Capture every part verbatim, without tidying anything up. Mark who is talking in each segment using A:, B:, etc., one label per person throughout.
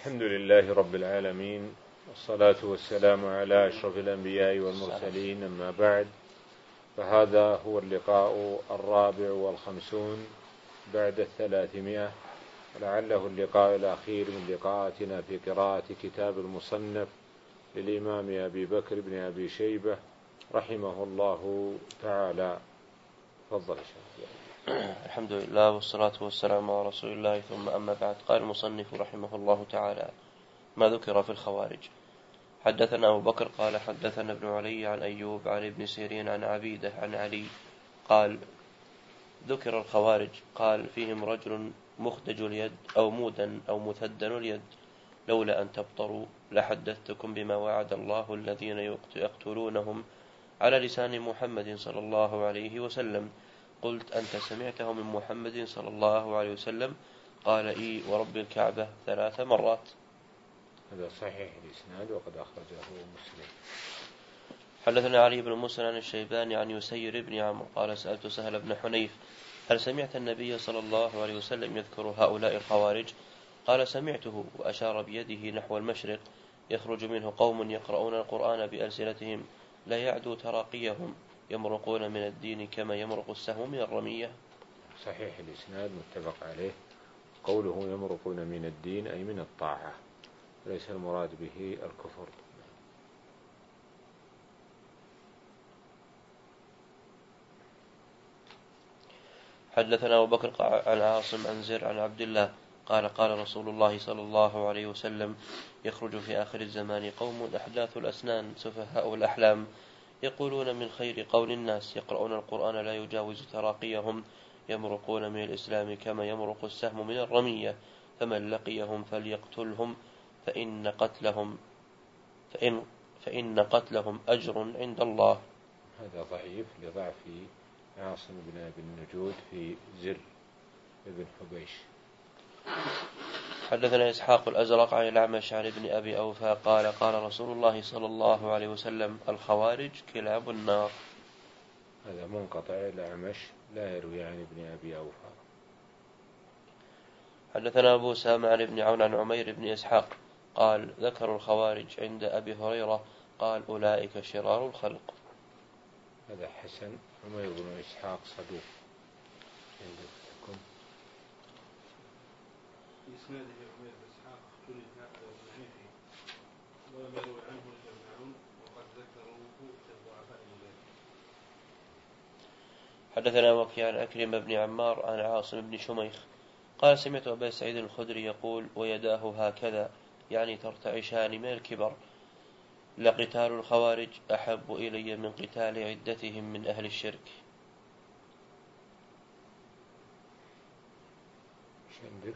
A: الحمد لله رب العالمين، والصلاة والسلام على أشرف الأنبياء والمرسلين، أما بعد، فهذا هو اللقاء الرابع والخمسون بعد الثلاثمائة، ولعله اللقاء الأخير من لقاءاتنا في قراءة كتاب المصنف للإمام أبي بكر بن أبي شيبة رحمه الله تعالى. تفضل شيخ.
B: الحمد لله والصلاة والسلام على رسول الله، ثم أما بعد. قال المصنف رحمه الله تعالى: ما ذكر في الخوارج. حدثنا أبو بكر قال حدثنا ابن علي عن أيوب عن ابن سيرين عن عبيدة عن علي قال: ذكر الخوارج، قال: فيهم رجل مخدج اليد أو مودا أو مثدن اليد، لولا أن تبطروا لحدثتكم بما وعد الله الذين يقتلونهم على لسان محمد صلى الله عليه وسلم. قلت: أنت سمعته من محمد صلى الله عليه وسلم؟ قال: إي ورب الكعبة ثلاث مرات.
A: هذا صحيح الإسناد وقد أخرجه مسلم.
B: حدثنا علي بن موسى عن الشيباني عن يسير بن عمرو قال: سألت سهل بن حنيف: هل سمعت النبي صلى الله عليه وسلم يذكر هؤلاء الخوارج؟ قال: سمعته، وأشار بيده نحو المشرق، يخرج منه قوم يقرؤون القرآن بألسنتهم لا يعدو تراقيهم، يمرقون من الدين كما يمرق السهم من الرمية.
A: صحيح الإسناد متفق عليه. قوله يمرقون من الدين أي من الطاعة، ليس المراد به الكفر.
B: حدثنا أبو بكر عن عاصم عن زر عن عبد الله قال: قال رسول الله صلى الله عليه وسلم: يخرج في آخر الزمان قوم أحداث الأسنان سفهاء الأحلام، يقولون من خير قول الناس، يقرؤون القرآن لا يجاوز تراقيهم، يمرقون من الإسلام كما يمرق السهم من الرمية، فمن لقيهم فليقتلهم، فإن قتلهم فإن فإن قتلهم أجر عند الله.
A: هذا ضعيف لضعف عاصم بن أبي النجود في زر ابن حبيش.
B: حدثنا إسحاق الأزرق عن الأعمش عن ابن أبي أوفى قال: قال رسول الله صلى الله عليه وسلم: الخوارج كلاب النار.
A: هذا منقطع، الأعمش لا يروي عن ابن أبي أوفى.
B: حدثنا أبو سامع عن ابن عون عن عمير بن إسحاق قال: ذكروا الخوارج عند أبي هريرة، قال: أولئك شرار الخلق.
A: هذا حسن. عمير بن إسحاق صدوق عندكم.
C: إسناده عمير بن إسحاق اختلف ضعيفه، ولم يروي عنه إلا ابن عون، وقد ذكروه في الضعفاء الذين.
B: حدثنا وكيع عن أكرم بن عمار عن عاصم بن شميخ قال: سمعت أبا سعيد الخدري يقول: ويداه هكذا، يعني ترتعشان من الكبر. لقتال الخوارج أحب إلي من قتال عدتهم من أهل الشرك.
A: شندك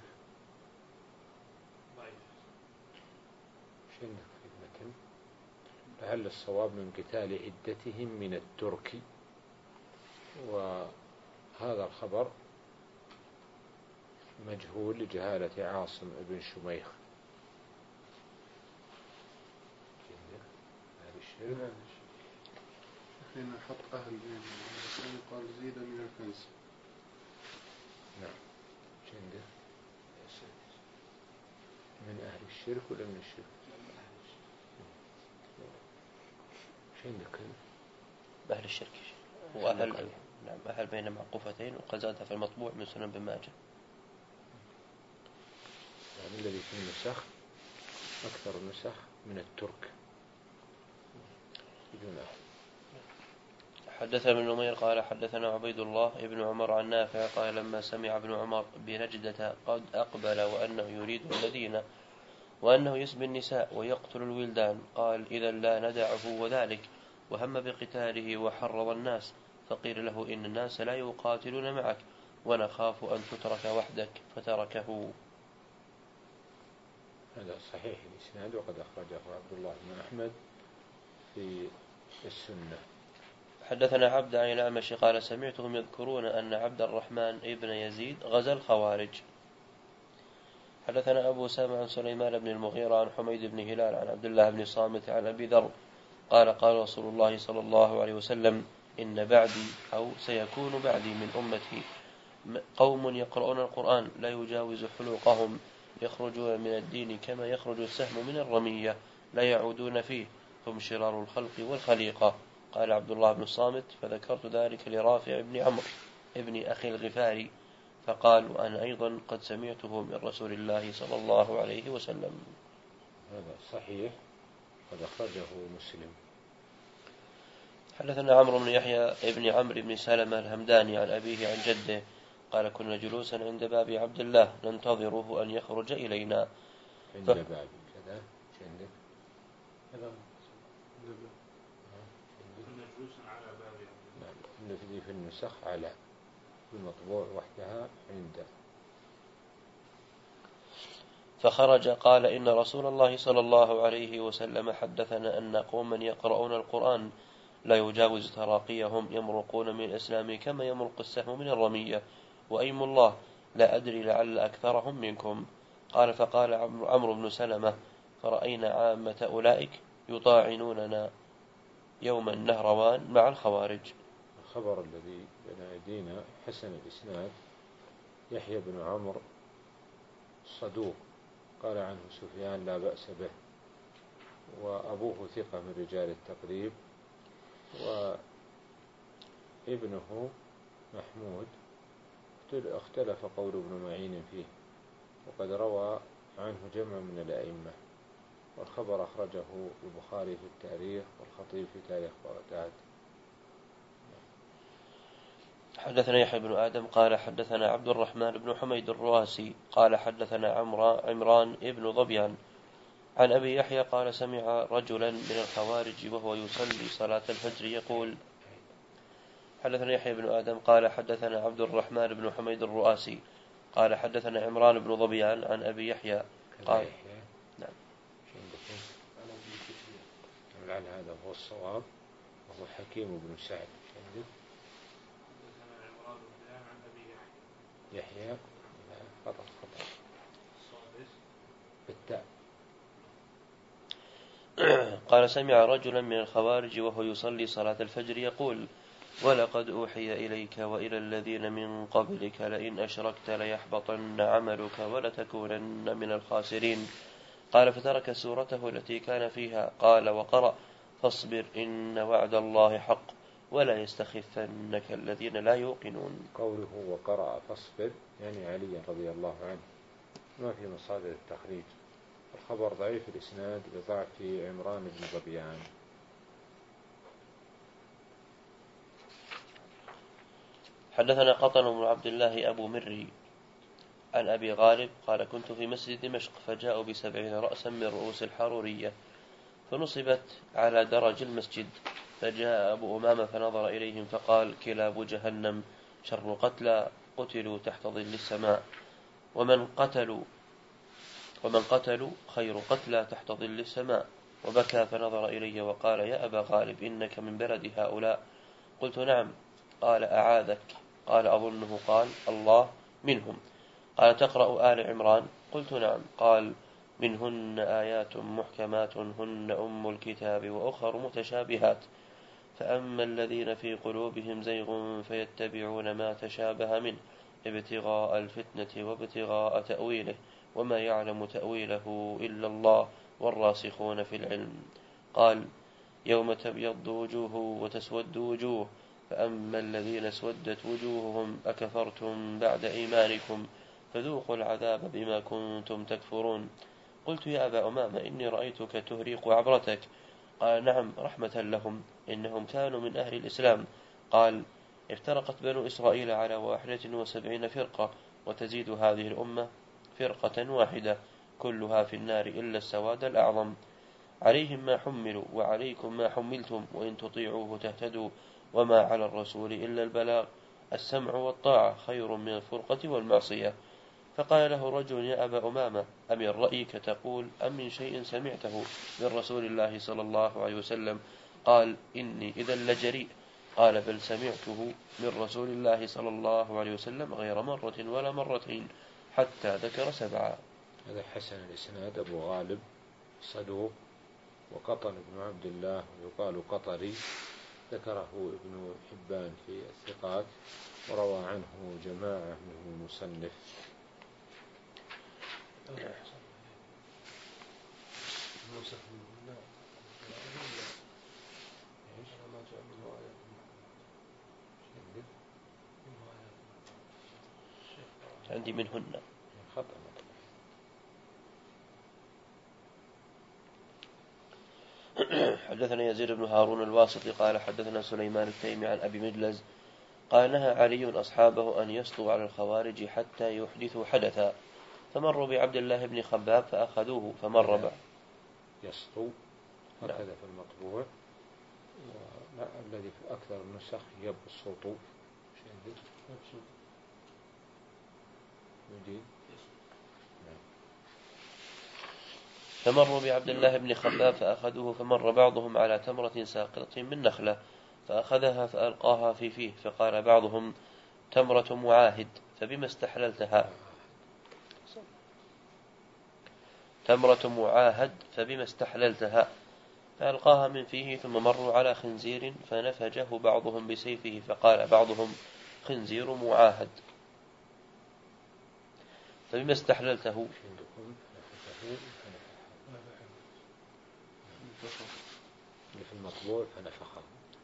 A: شندك في المتن. لعل الصواب من قتال عدتهم من الترك، وهذا الخبر مجهول لجهالة عاصم بن شميخ.
C: هذا حين حط أهل بين قال زيد من الكنز.
A: نعم. شنده من أهل الشرك ولا من الشرك؟ شندك
B: أهل الشرك وأهل نعم أهل بين معقوفتين، وقد زاد في المطبوع من سنن بن ماجه.
A: يعني الذي في النسخ أكثر النسخ من الترك بدون أهل.
B: حدثنا ابن نمير قال: حدثنا عبيد الله ابن عمر عن نافع قال: لما سمع ابن عمر بنجدة قد أقبل وأنه يريد المدينة وأنه يسبي النساء ويقتل الولدان، قال: إذا لا ندعه وذلك، وهم بقتاله وحرض الناس، فقيل له: إن الناس لا يقاتلون معك ونخاف أن تترك وحدك، فتركه.
A: هذا صحيح الإسناد وقد أخرجه عبد الله بن أحمد في السنة.
B: حدثنا عبد عن الأعمش قال: سمعتهم يذكرون أن عبد الرحمن ابن يزيد غزا الخوارج. حدثنا أبو سامع عن سليمان بن المغيرة عن حميد بن هلال عن عبد الله بن صامت عن أبي ذر قال: قال رسول الله صلى الله عليه وسلم: إن بعدي أو سيكون بعدي من أمتي قوم يقرؤون القرآن لا يجاوز حلوقهم يخرجون من الدين كما يخرج السهم من الرمية لا يعودون فيه، هم شرار الخلق والخليقة. قال عبد الله بن الصامت: فذكرت ذلك لرافع بن عمرو ابن أخي الغفاري، فقال: وأنا أيضا قد سمعته من رسول الله صلى الله عليه وسلم.
A: هذا صحيح، قد أخرجه مسلم.
B: حدثنا عمرو بن يحيى ابن عمرو بن سلمة الهمداني عن أبيه عن جده قال: كنا جلوسا عند باب عبد الله ننتظره أن يخرج إلينا.
A: عند ف... باب كذا عندك
C: هذا كنا جلوسا على باب عبد الله.
A: في النسخ على المطبوع وحدها عند.
B: فخرج قال: إن رسول الله صلى الله عليه وسلم حدثنا أن قوما يقرؤون القرآن لا يجاوز تراقيهم يمرقون من الإسلام كما يمرق السهم من الرمية، وأيم الله لا أدري لعل أكثرهم منكم. قال: فقال عمرو بن سلمة: فرأينا عامة أولئك يطاعنوننا يوم النهروان مع الخوارج.
A: الخبر الذي بين أيدينا حسن الإسناد، يحيى بن عمرو صدوق قال عنه سفيان لا بأس به، وأبوه ثقة من رجال التقريب، وابنه محمود اختلف قول ابن معين فيه، وقد روى عنه جمع من الأئمة، والخبر أخرجه البخاري في التاريخ والخطيب في تاريخ بغداد.
B: حدثنا يحيى بن آدم قال حدثنا عبد الرحمن بن حميد الرواسي قال حدثنا عمران ابن ضبيان عن أبي يحيى قال: سمع رجلا من الخوارج وهو يصلي صلاة الفجر يقول. حدثنا يحيى بن آدم قال حدثنا عبد الرحمن بن حميد الرؤاسي قال حدثنا عمران بن ضبيان عن أبي يحيى قال: نعم،
A: لعل هذا هو الصواب، وهو حكيم بن سعد. يحيى خطأ خطأ بالتاء.
B: قال: سمع رجلا من الخوارج وهو يصلي صلاة الفجر يقول: ولقد أوحي إليك وإلى الذين من قبلك لئن أشركت ليحبطن عملك ولتكونن من الخاسرين. قال: فترك سورته التي كان فيها قال وقرأ: فاصبر إن وعد الله حق ولا يستخفنك الذين لا يوقنون.
A: قوله وقرأ فاصبر يعني علي رضي الله عنه، ما في مصادر التخريج. الخبر ضعيف الإسناد بضعف عمران بن ضبيان.
B: حدثنا قطن بن عبد الله أبو مري عن أبي غالب قال: كنت في مسجد دمشق فجاءوا بسبعين رأسا من رؤوس الحرورية فنصبت على درج المسجد، فجاء أبو أمامة فنظر إليهم فقال: كلاب جهنم شر قتلى قتلوا تحت ظل السماء، ومن قتلوا ومن قتلوا خير قتلى تحت ظل السماء. وبكى فنظر إلي وقال: يا أبا غالب إنك من بلد هؤلاء؟ قلت: نعم. قال: أعاذك. قال: أظنه قال: الله منهم. قال: تقرأ آل عمران؟ قلت: نعم. قال: منهن آيات محكمات هن أم الكتاب وأخر متشابهات، فأما الذين في قلوبهم زيغ فيتبعون ما تشابه منه ابتغاء الفتنة وابتغاء تأويله وما يعلم تأويله إلا الله والراسخون في العلم. قال: يوم تبيض وجوه وتسود وجوه، فأما الذين اسودت وجوههم أكفرتم بعد إيمانكم فذوقوا العذاب بما كنتم تكفرون. قلت: يا أبا أمامة إني رأيتك تهريق عبرتك. قال: نعم، رحمة لهم، إنهم كانوا من أهل الإسلام. قال: افترقت بنو إسرائيل على واحدة وسبعين فرقة، وتزيد هذه الأمة فرقة واحدة كلها في النار إلا السواد الأعظم، عليهم ما حملوا وعليكم ما حملتم وإن تطيعوه تهتدوا وما على الرسول إلا البلاغ، السمع والطاعة خير من الفرقة والمعصية. فقال له رجل: يا أبا أمامة أمن رأيك تقول أم من شيء سمعته من رسول الله صلى الله عليه وسلم؟ قال: إني إذا لجريء. قال: بل سمعته من رسول الله صلى الله عليه وسلم غير مرة ولا مرتين حتى ذكر سبعة.
A: هذا حسن الإسناد. أبو غالب صدوق، وقطن بن عبد الله يقال قطري، ذكره ابن حبان في الثقات، وروى عنه جماعة منه المصنف.
B: عندي منهن.
A: خطأ.
B: حدثنا يزيد بن هارون الواسطي قال حدثنا سليمان التيمي عن أبي مجلز قال نهى علي أصحابه أن يسطوا على الخوارج حتى يحدثوا حدثا، فمروا بعبد الله بن خباب فأخذوه فمر بعض
A: يسطو هكذا في المطبوع، والذي في أكثر النسخ يبسط.
B: فمروا بعبد الله بن خباب فأخذوه فمر بعضهم على تمرة ساقطة من نخلة فأخذها فألقاها في فيه، فقال بعضهم تمرة معاهد فبما استحللتها تمرة معاهد فبما استحللتها فألقاها من فيه، ثم مروا على خنزير فنفجه بعضهم بسيفه، فقال بعضهم خنزير معاهد فبما استحللته
A: في المطبوع فنفخه.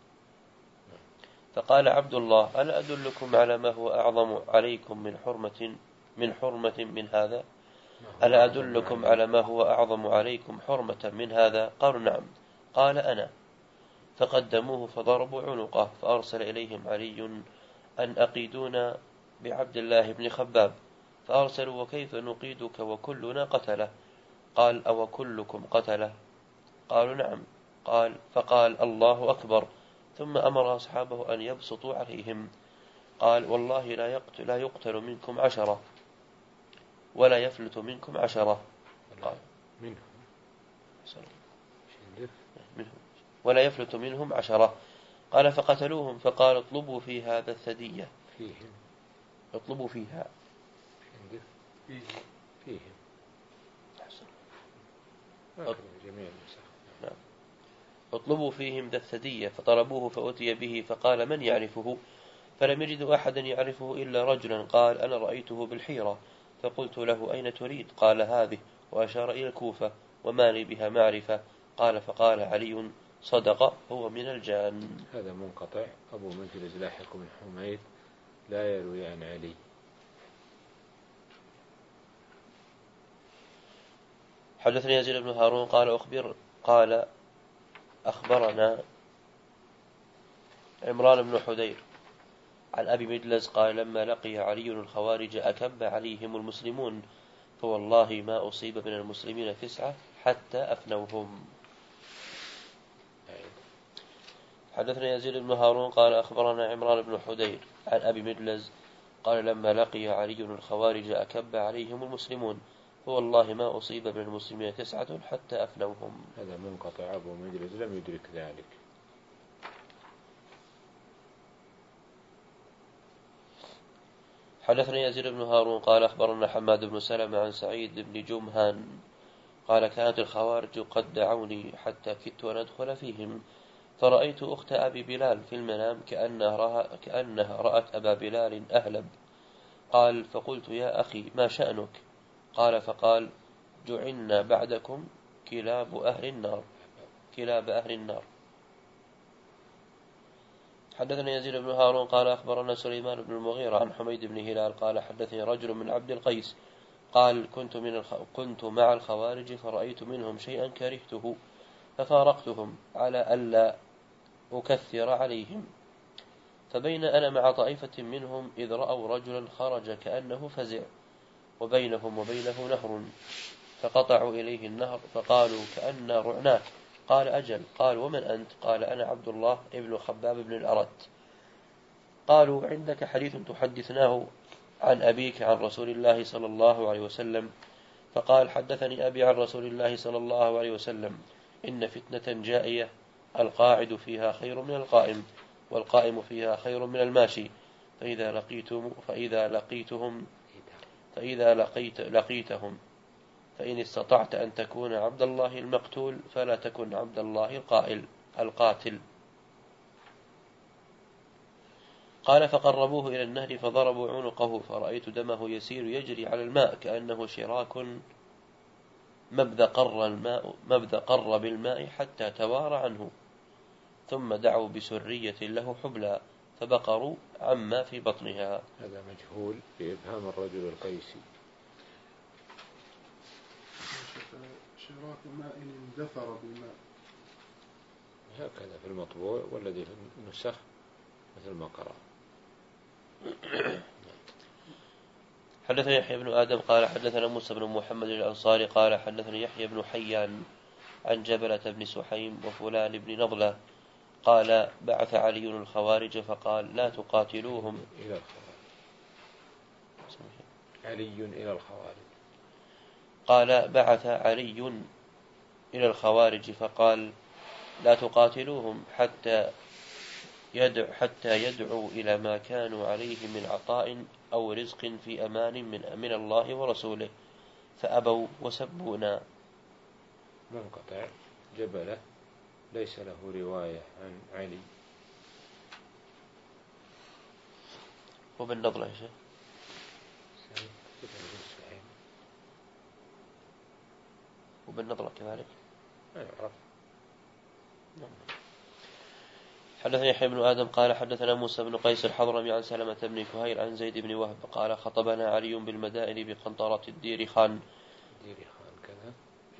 B: فقال عبد الله ألا أدلكم على ما هو أعظم عليكم من حرمة من حرمة من هذا؟ ألا أدلكم على ما هو أعظم عليكم حرمة من هذا؟ قالوا نعم. قال أنا. فقدموه فضربوا عنقه، فأرسل إليهم علي أن أقيدونا بعبد الله بن خباب، فأرسلوا وكيف نقيدك وكلنا قتله؟ قال أو كلكم قتله؟ قالوا نعم. قال فقال الله أكبر، ثم أمر أصحابه أن يبسطوا عليهم. قال والله لا يقتل, لا يقتل منكم عشرة ولا يفلت منكم عشرة. قال
A: منهم
B: ولا يفلت منهم عشرة. قال فقتلوهم، فقال اطلبوا في هذا الثدية
A: فيهم
B: اطلبوا فيها
A: فيهم فيهم جميع
B: نعم. اطلبوا فيهم ذا الثدية، فطلبوه فأتي به، فقال من يعرفه؟ فلم يجدوا أحدا يعرفه إلا رجلا قال أنا رأيته بالحيرة، فقلت له أين تريد؟ قال هذه، وأشار إلى الكوفة، وما لي بها معرفة. قال فقال علي صدق هو من الجان.
A: هذا منقطع. أبو مجلس لاحق بن حميد لا يروي عن علي.
B: حدثني يزيد بن هارون قال أخبر قال أخبرنا عمران بن حدير عن أبي مجلس قال لما لقي علي الخوارج أكب عليهم المسلمون، فوالله ما أصيب من المسلمين تسعة حتى أفنوهم. حدثنا يزيد بن هارون قال أخبرنا عمران بن حدير عن أبي مجلس قال لما لقي علي الخوارج أكب عليهم المسلمون، فوالله ما أصيب من المسلمين تسعة حتى أفنوهم.
A: هذا منقطع. أبو مجلس لم يدرك ذلك.
B: حدثني يزيد بن هارون قال أخبرنا حماد بن سلمة عن سعيد بن جمهان قال كانت الخوارج قد دعوني حتى كدت أن أدخل فيهم، فرأيت أخت أبي بلال في المنام كأنها, رأى كأنها رأت أبا بلال أهلب. قال فقلت يا أخي ما شأنك؟ قال فقال جعلنا بعدكم كلاب أهل النار كلاب أهل النار. حدثنا يزيد بن هارون قال أخبرنا سليمان بن المغيرة عن حميد بن هلال قال حدثني رجل من عبد القيس قال كنت, من الخ... كنت مع الخوارج فرأيت منهم شيئا كرهته ففارقتهم على ألا أكثر عليهم، فبين أنا مع طائفة منهم إذ رأوا رجلا خرج كأنه فزع وبينهم وبينه نهر، فقطعوا إليه النهر فقالوا كأننا رعناك. قال أجل. قال ومن أنت؟ قال أنا عبد الله ابن خباب بن الأرت. قالوا عندك حديث تحدثناه عن أبيك عن رسول الله صلى الله عليه وسلم؟ فقال حدثني أبي عن رسول الله صلى الله عليه وسلم إن فتنة جائية القاعد فيها خير من القائم والقائم فيها خير من الماشي، فإذا لقيتم فإذا لقيتهم فإذا لقيت لقيتهم فإن استطعت أن تكون عبد الله المقتول فلا تكن عبد الله القائل القاتل. قال فقربوه إلى النهر فضربوا عنقه، فرأيت دمه يسير يجري على الماء كأنه شراك مبذ قر الماء مبذ قر بالماء حتى توارى عنه، ثم دعوا بسرية له حبلى فبقروا عما في بطنها.
A: هذا مجهول بإبهام الرجل القيسي.
D: شراك ماء اندثر بماء
A: هكذا في المطبوع، والذي في النسخ مثل ما قرأ.
B: حدثني يحيى بن آدم قال حدثنا موسى بن محمد الأنصاري قال حدثني يحيى بن حيان عن جبلة بن سحيم وفلان بن نضلة قال بعث علي الخوارج فقال لا تقاتلوهم.
A: إلى الخوارج. علي إلى الخوارج.
B: قال بعث علي إلى الخوارج فقال لا تقاتلوهم حتى يدعو حتى يدعوا إلى ما كانوا عليه من عطاء أو رزق في أمان من, من الله ورسوله، فأبوا وسبونا.
A: منقطع. جبلة ليس له رواية عن علي.
B: وبالنضلة يا شيخ وبالنضلة كذلك
A: ما يعرف.
B: حدثني يحيى بن آدم قال حدثنا موسى بن قيس الحضرمي عن سلمة بن كهيل عن زيد بن وهب قال خطبنا علي بالمدائن بقنطرة الدير خان.
A: دير خان كذا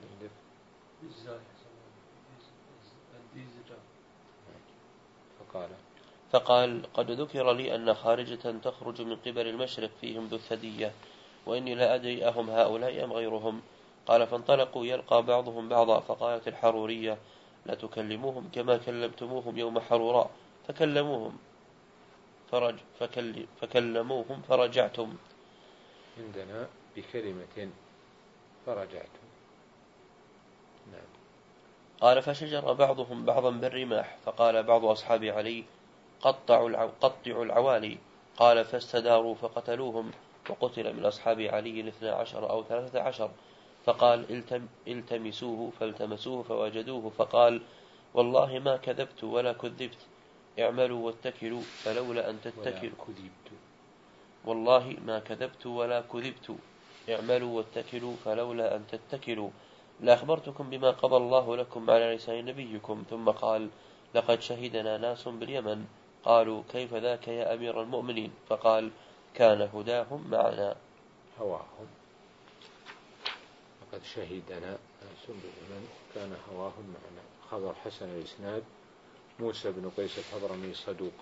A: فقال
B: فقال قد ذكر لي أن خارجة تخرج من قبل المشرق فيهم ذو الثدية، وإني لا أدري أهم هؤلاء أم غيرهم. قال فانطلقوا يلقى بعضهم بعضا، فقالت الحرورية لا تكلموهم كما كلمتموهم يوم حروراء، فكلموهم فرج فكل فكلموهم فرجعتم.
A: عندنا بكلمة فرجعتم. نعم.
B: قال فشجر بعضهم بعضا بالرماح، فقال بعض أصحاب علي قطعوا العو... قطعوا العوالي. قال فاستداروا فقتلوهم، وقتل من أصحاب علي الاثنى عشر أو ثلاثة عشر. فقال التم... التمسوه فالتمسوه فوجدوه، فقال والله ما كذبت ولا كذبت، اعملوا واتكلوا فلولا أن تتكلوا. والله ما كذبت ولا كذبت، اعملوا واتكلوا فلولا أن تتكلوا لأخبرتكم بما قضى الله لكم على لسان نبيكم. ثم قال لقد شهدنا ناس باليمن. قالوا كيف ذاك يا أمير المؤمنين؟ فقال كان هداهم معنا.
A: هواهم. لقد شهدنا ناس باليمن كان هواهم معنا. خبر حسن الإسناد. موسى بن قيس الحضرمي صدوق.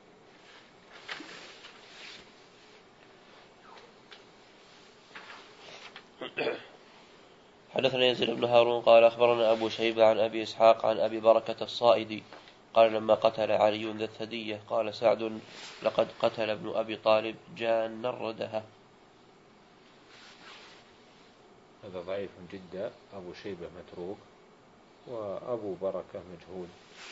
B: حدثنا يزيد بن هارون قال أخبرنا أبو شيبة عن أبي إسحاق عن أبي بركة الصائدي قال لما قتل علي ذا الثدية قال سعد لقد قتل ابن أبي طالب جان ردها.
A: هذا ضعيف جدا. أبو شيبة متروك، وأبو بركة مجهول.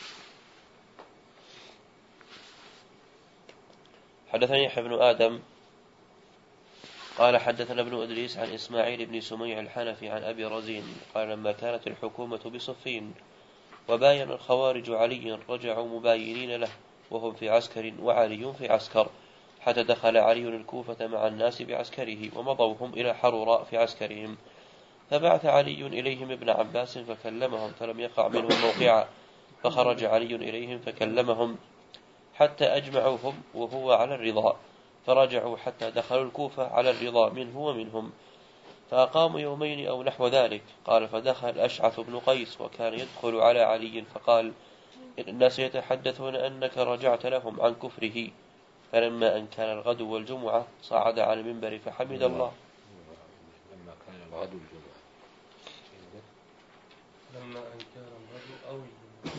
B: حدثني يحيى بن آدم قال حدثنا ابن إدريس عن إسماعيل بن سميع الحنفي عن أبي رزين قال لما كانت الحكومة بصفين وباين الخوارج علي رجعوا مباينين له وهم في عسكر وعلي في عسكر، حتى دخل علي الكوفة مع الناس بعسكره ومضوهم إلى حروراء في عسكرهم، فبعث علي إليهم ابن عباس فكلمهم فلم يقع منهم موقعا، فخرج علي إليهم فكلمهم حتى أجمعوهم وهو على الرضا، فرجعوا حتى دخلوا الكوفة على الرضا منه ومنهم، فأقاموا يومين أو نحو ذلك. قال فدخل أشعث بن قيس وكان يدخل على علي فقال إن الناس يتحدثون أنك رجعت لهم عن كفره. فلما أن كان الغد والجمعة صعد على المنبر فحمد الله.
A: لما كان الغد والجمعة
C: لما أن كان الغد أو الجمعة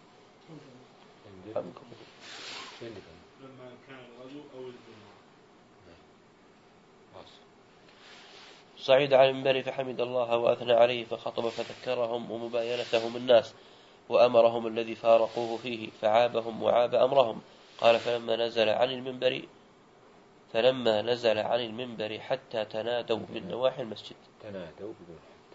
C: لما كان الغد أو الجمعة
B: صعد على المنبر فحمد الله وأثنى عليه فخطب فذكرهم ومباينتهم الناس وأمرهم الذي فارقوه فيه فعابهم وعاب أمرهم. قال فلما نزل عن المنبر فلما نزل عن المنبر حتى تنادوا من نواحي المسجد
A: تنادوا بدون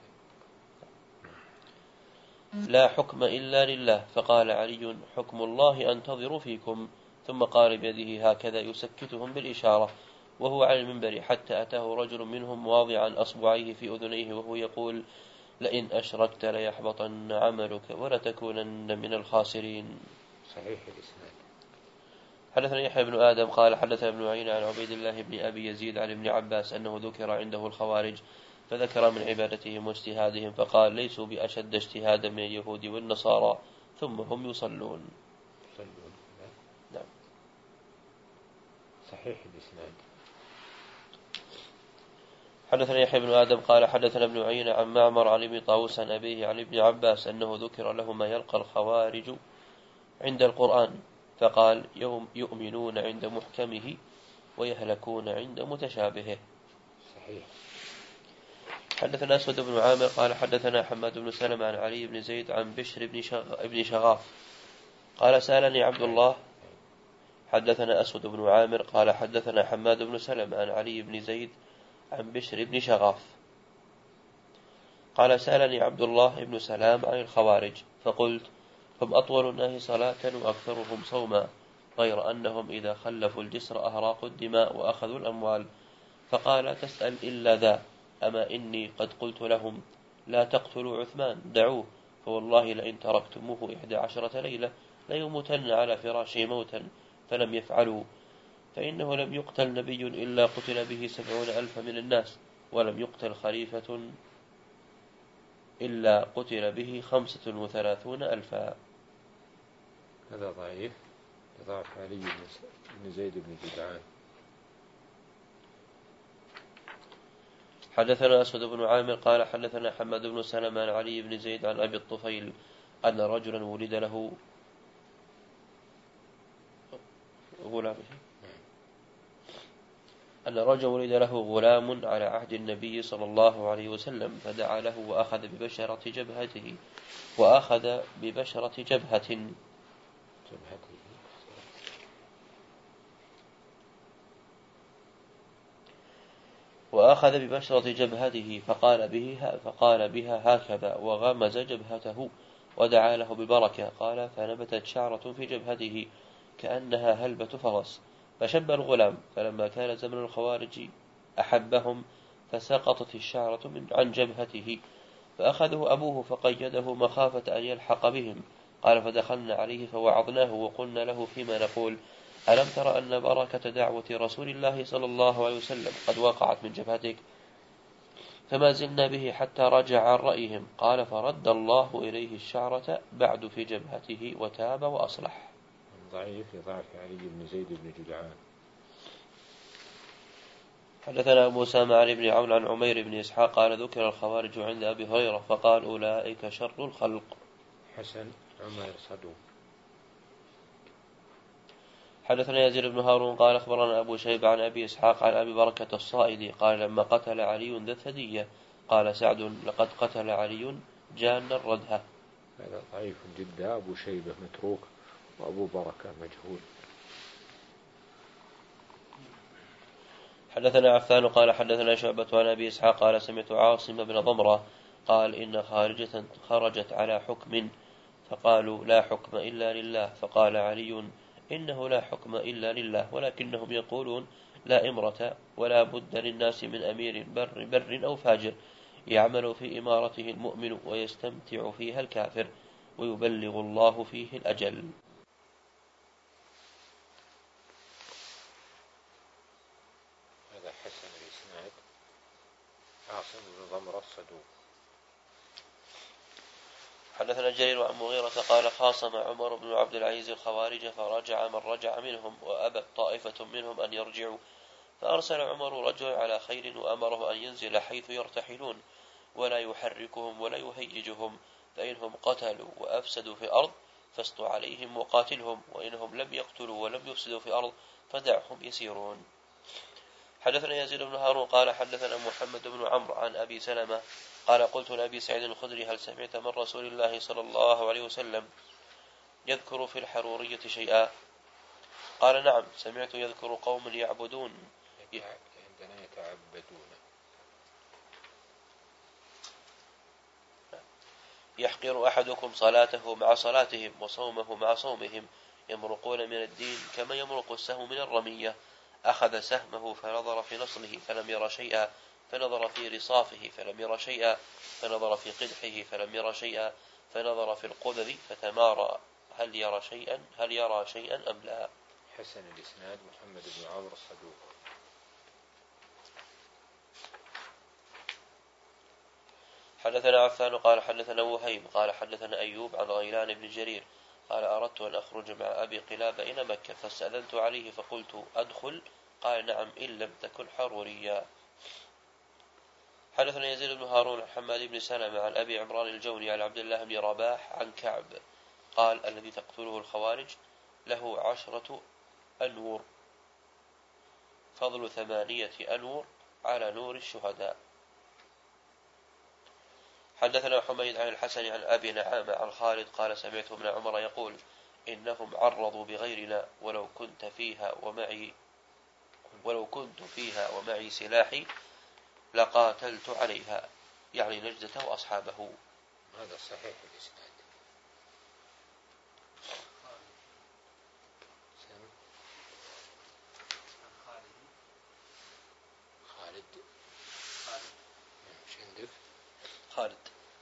B: لا حكم إلا لله. فقال علي حكم الله أنتظر فيكم. ثم قال بيده هكذا يسكتهم بالإشارة وهو على المنبر حتى أتاه رجل منهم واضعا أصبعيه في أذنيه وهو يقول لئن أشركت ليحبطن عملك ولتكونن من الخاسرين.
A: صحيح الإسناد.
B: حدثنا يحيى بن آدم قال حدثنا ابن عيينة عن عبيد الله بن أبي يزيد عن ابن عباس أنه ذكر عنده الخوارج فذكر من عبادتهم واجتهادهم فقال ليسوا بأشد اجتهادا من اليهود والنصارى ثم هم يصلون.
A: يصلون.
B: نعم.
A: صحيح الإسناد.
B: حدثنا يحيى بن آدم قال حدثنا ابن عيينة عن معمر عن ابن طاووس عن أبيه عن ابن عباس أنه ذكر له ما يلقى الخوارج عند القرآن فقال يوم يؤمنون عند محكمه ويهلكون عند متشابهه.
A: صحيح.
B: حدثنا أسود بن عامر قال حدثنا حماد بن سلمة عن علي بن زيد عن بشر بن, شغ... بن شغاف قال سألني عبد الله. حدثنا أسود بن عامر قال حدثنا حماد بن سلمة عن علي بن زيد عن بشر بن شغاف قال سألني عبد الله بن سلام عن الخوارج فقلت هم أطول الناس صلاة وأكثرهم صوما غير أنهم إذا خلفوا الجسر أهراقوا الدماء وأخذوا الأموال. فقال تسأل إلا ذا أما إني قد قلت لهم لا تقتلوا عثمان دعوه فوالله لئن تركتموه إحدى عشرة ليلة ليموتن على فراشه موتا فلم يفعلوا فإنه لم يقتل نبي إلا قتل به سبعون ألف من الناس ولم يقتل خليفة إلا قتل به خمسة وثلاثون ألفا.
A: هذا ضعيف يضاف علي بن زيد بن جدعان.
B: حدثنا أسود بن عامر قال حدثنا حماد بن سلمة عن علي بن زيد عن أبي الطفيل أن رجلا ولد له غلام أن رجلا ولد له غلام على عهد النبي صلى الله عليه وسلم فدعا له وأخذ ببشرة جبهته وأخذ ببشرة جبهة وأخذ ببشرة جبهته فقال به فقال بها هكذا وغمز جبهته ودعا له ببركة. قال فنبتت شعرة في جبهته كأنها هلبة فرس فشب الغلام فلما كان زمن الخوارج أحبهم فسقطت الشعرة من عن جبهته فأخذه أبوه فقيده مخافة أن يلحق بهم. قال فدخلنا عليه فوعظناه وقلنا له فيما نقول ألم تر أن بركة دعوة رسول الله صلى الله عليه وسلم قد وقعت من جبهتك فما زلنا به حتى رجع عن رأيهم. قال فرد الله إليه الشعرة بعد في جبهته وتاب وأصلح.
A: ضعيف يضاف علي بن زيد بن جدعان.
B: حدثنا أبو أسامة عن ابن عون عن عمير بن إسحاق قال ذكر الخوارج عند أبي هريرة فقال أولئك شر الخلق.
A: حسن عمير صدوق.
B: حدثنا يزيد بن هارون قال أخبرنا أبو شيبة عن أبي إسحاق عن أبي بركة الصائدي قال لما قتل علي ذا الثدية قال سعد لقد قتل علي جان الردهة.
A: هذا ضعيف جدا. أبو شيبة متروك وأبو بركة مجهول.
B: حدثنا عفان قال حدثنا شعبة عن أبي إسحاق قال سمعت عاصم بن ضمرة قال إن خارجة خرجت على حكم فقالوا لا حكم إلا لله فقال علي إنه لا حكم إلا لله ولكنهم يقولون لا إمرة ولا بد للناس من أمير بر بر أو فاجر يعمل في إمارته المؤمن ويستمتع فيها الكافر ويبلغ الله فيه الأجل.
A: هذا حسن الإسناد. عاصم بن ضمرة الصدوق.
B: حدثنا جرير عن مغيرة قال خاصم عمر بن عبد العزيز الخوارج فرجع من رجع منهم وأبت طائفة منهم أن يرجعوا فأرسل عمر رجلا على خيل وأمره أن ينزل حيث يرتحلون ولا يحركهم ولا يهيجهم فإنهم قتلوا وأفسدوا في الأرض فاسط عليهم وقاتلهم وإنهم لم يقتلوا ولم يفسدوا في الأرض فدعهم يسيرون. حدثنا يزيد بن هارون قال حدثنا محمد بن عمرو عن أبي سلمة قال قلت لأبي سعيد الخدري هل سمعت من رسول الله صلى الله عليه وسلم يذكر في الحرورية شيئا؟ قال نعم سمعت يذكر قوم يعبدون
A: عندنا يتعبدون
B: يحقر أحدكم صلاته مع صلاتهم وصومه مع صومهم يمرقون من الدين كما يمرق السهم من الرمية أخذ سهمه فنظر في نصله فلم ير شيئا فنظر في رصافه فلم ير شيئا فنظر في قدحه فلم ير شيئا فنظر في القذذ فتمارى هل يرى شيئا هل يرى شيئا أم لا.
A: حسن الإسناد محمد بن عمرو الصدوق.
B: حدثنا عفان قال حدثنا وهيب قال حدثنا أيوب عن غيلان بن جرير قال أردت أن أخرج مع أبي قلابة إلى مكة فاستأذنت عليه فقلت أدخل قال نعم إن لم تكن حروريا. حدثنا يزيد بن هارون عن حماد بن سلمة عن أبي عمران الجوني عن عبد الله بن رباح عن كعب قال الذي تقتله الخوارج له عشرة أنور فضل ثمانية أنور على نور الشهداء. حدثنا حميد عن الحسن عن أبي نعامة عن خالد قال سمعت ابن عمر يقول إنهم عرضوا بغيرنا ولو كنت فيها ومعي ولو كنت فيها ومعي سلاحي لقاتلت عليها، يعني نجدة وأصحابه.
A: هذا صحيح الإسناد. خالد مش عندك؟
B: خالد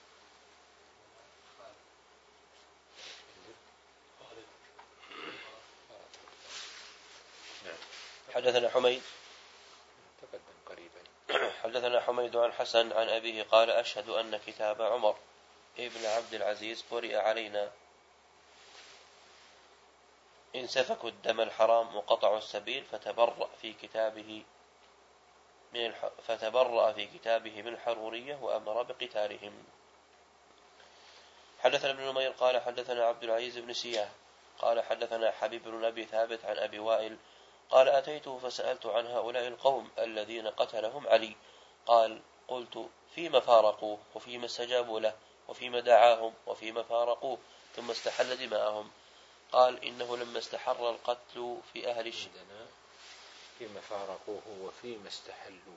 B: حدثنا حميد
A: تقدم قريبا.
B: حدثنا حميد عن حسن عن أبيه قال أشهد أن كتاب عمر ابن عبد العزيز قرئ علينا إن سفكوا الدم الحرام وقطعوا السبيل فتبرأ في كتابه من الح... فتبرأ في كتابه من الحرورية وأمر بقتالهم. حدثنا ابن نمير قال حدثنا عبد العزيز بن سياه قال حدثنا حبيب بن أبي ثابت عن أبي وائل قال أتيته فسألت عن هؤلاء القوم الذين قتلهم علي قال قلت فيما فارقوه وفيما استجابوا له وفيما دعاهم وفيما فارقوه ثم استحل دماءهم قال إنه لما استحر القتل في أهل الشام
A: فيما فارقوه وفيما استحلوه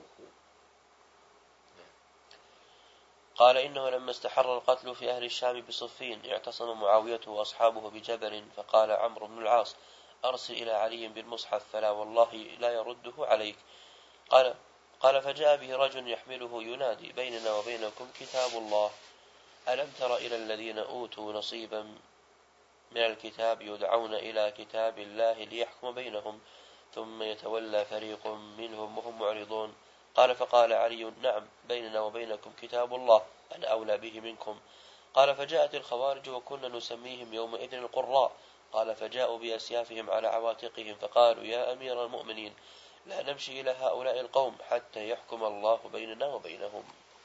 B: قال إنه لما استحر القتل في أهل الشام بصفين اعتصم معاوية وأصحابه بجبل فقال عمرو بن العاص أرسل إلى علي بالمصحف فلا والله لا يرده عليك. قال قال فجاء به رجل يحمله ينادي بيننا وبينكم كتاب الله ألم تر إلى الذين أوتوا نصيبا من الكتاب يدعون إلى كتاب الله ليحكم بينهم ثم يتولى فريق منهم وهم معرضون. قال فقال علي نعم بيننا وبينكم كتاب الله أنا أولى به منكم. قال فجاءت الخوارج وكنا نسميهم يومئذ القراء قال فجاءوا بأسيافهم على عواتقهم فقالوا يا أمير المؤمنين لا نمشي إلى هؤلاء القوم حتى يحكم الله بيننا وبينهم.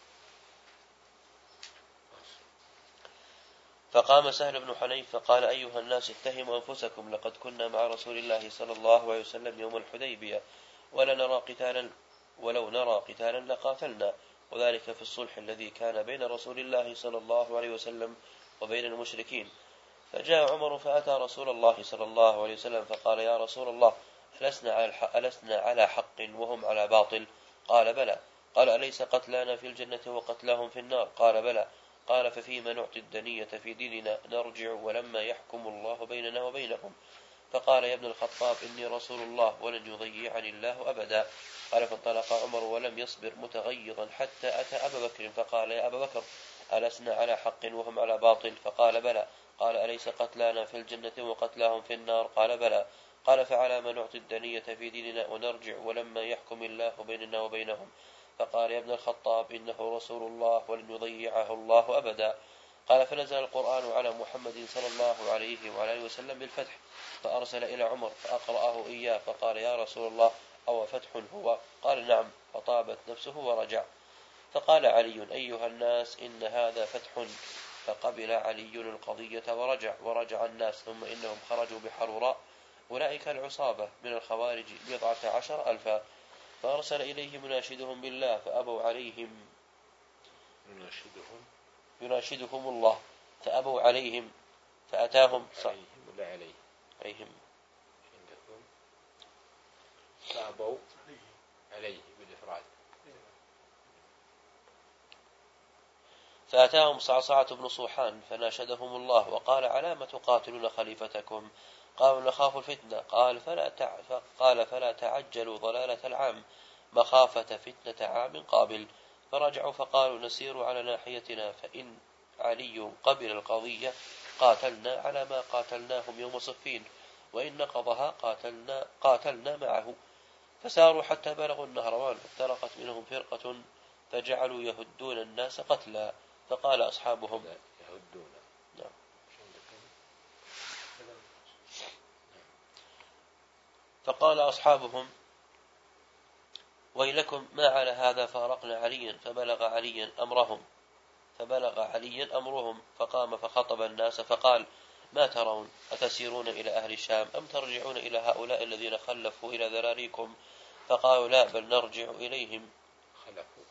B: فقام سهل بن حنيف فقال أيها الناس اتهموا أنفسكم لقد كنا مع رسول الله صلى الله عليه وسلم يوم الحديبية ولا نرى قتالا ولو نرى قتالا لقاتلنا وذلك في الصلح الذي كان بين رسول الله صلى الله عليه وسلم وبين المشركين. فجاء عمر فأتى رسول الله صلى الله عليه وسلم فقال يا رسول الله ألسنا على الحق, ألسنا على حق وهم على باطل؟ قال بلى. قال أليس قتلانا في الجنة وقتلاهم في النار؟ قال بلى. قال ففيما نعطي الدنية في ديننا نرجع ولما يحكم الله بيننا وبينهم؟ فقال يا ابن الخطاب إني رسول الله ولن يضيعني الله أبدا. قال فانطلق عمر ولم يصبر متغيظا حتى أتى أبا بكر فقال يا أبا بكر ألسنا على حق وهم على باطل؟ فقال بلى. قال أليس قتلانا في الجنة وقتلاهم في النار؟ قال بلى. قال فعلى ما نعطي الدنية في ديننا ونرجع ولما يحكم الله بيننا وبينهم؟ فقال يا ابن الخطاب إنه رسول الله ولن يضيعه الله أبدا. قال فنزل القرآن على محمد صلى الله عليه وعلى آله وسلم بالفتح فأرسل إلى عمر فأقرأه إياه فقال يا رسول الله أو فتح هو؟ قال نعم فطابت نفسه ورجع. فقال علي أيها الناس إن هذا فتح. فقبل علي القضية ورجع ورجع الناس ثم إنهم خرجوا بحروراء أولئك العصابة من الخوارج بضعة عشر ألفا فأرسل إليهم يناشدهم بالله فأبوا عليهم
A: يناشدهم
B: يناشدهم الله فأبوا عليهم فأتاهم
A: عليهم ولا عليه
B: عليهم
A: عندكم فأبوا عليه بالإفراد
B: فأتاهم صعصعة بن صوحان فناشدهم الله وقال على ما تقاتلون خليفتكم؟ قالوا نخاف الفتنة. قال فلا تع... قال فلا تعجلوا ضلالة العام مخافة فتنة عام قابل. فرجعوا فقالوا نسير على ناحيتنا فإن علي قبل القضية قاتلنا على ما قاتلناهم يوم صفين وإن نقضها قاتلنا, قاتلنا معه. فساروا حتى بلغوا النهروان فافترقت منهم فرقة فجعلوا يهدون الناس قتلا. فقال أصحابهم
A: يهدون
B: نعم. فقال أصحابهم ويلكم ما على هذا فارقنا عليا. فبلغ عليا أمرهم فبلغ عليا أمرهم فقام فخطب الناس فقال ما ترون أتسيرون إلى أهل الشام أم ترجعون إلى هؤلاء الذين خلفوا إلى ذراريكم؟ فقالوا لا بل نرجع إليهم.
A: خلفوا.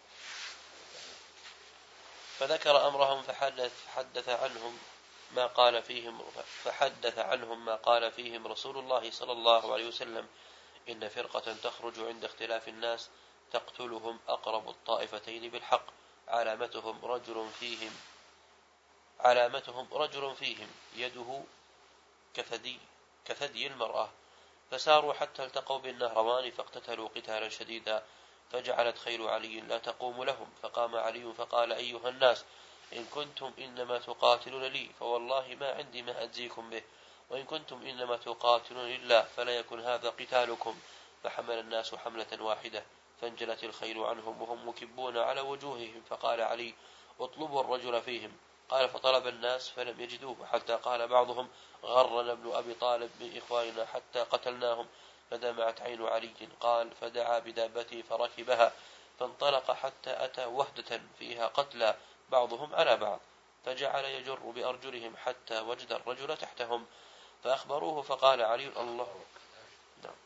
B: فذكر أمرهم فحدث, فحدث عنهم ما قال فيهم فحدث عنهم ما قال فيهم رسول الله صلى الله عليه وسلم إن فرقة تخرج عند اختلاف الناس تقتلهم أقرب الطائفتين بالحق علامتهم رجل فيهم علامتهم رجل فيهم يده كثدي كثدي المرأة. فساروا حتى التقوا بالنهروان فاقتتلوا قتالا شديدا فجعلت خيل علي لا تقوم لهم. فقام علي فقال أيها الناس إن كنتم إنما تقاتلون لي فوالله ما عندي ما أجزيكم به، وإن كنتم إنما تقاتلون لله فلا يكن هذا قتالكم. فحمل الناس حملة واحدة فانجلت الخيل عنهم وهم مكبون على وجوههم. فقال علي اطلبوا الرجل فيهم. قال فطلب الناس فلم يجدوه حتى قال بعضهم غرنا ابن أبي طالب من إخواننا حتى قتلناهم. فدمعت عين علي. قال فدعا بدابته فركبها فانطلق حتى أتى وهدة فيها قتلى بعضهم على بعض فجعل يجر بأرجلهم حتى وجد الرجل تحتهم فأخبروه. فقال علي الله نعم.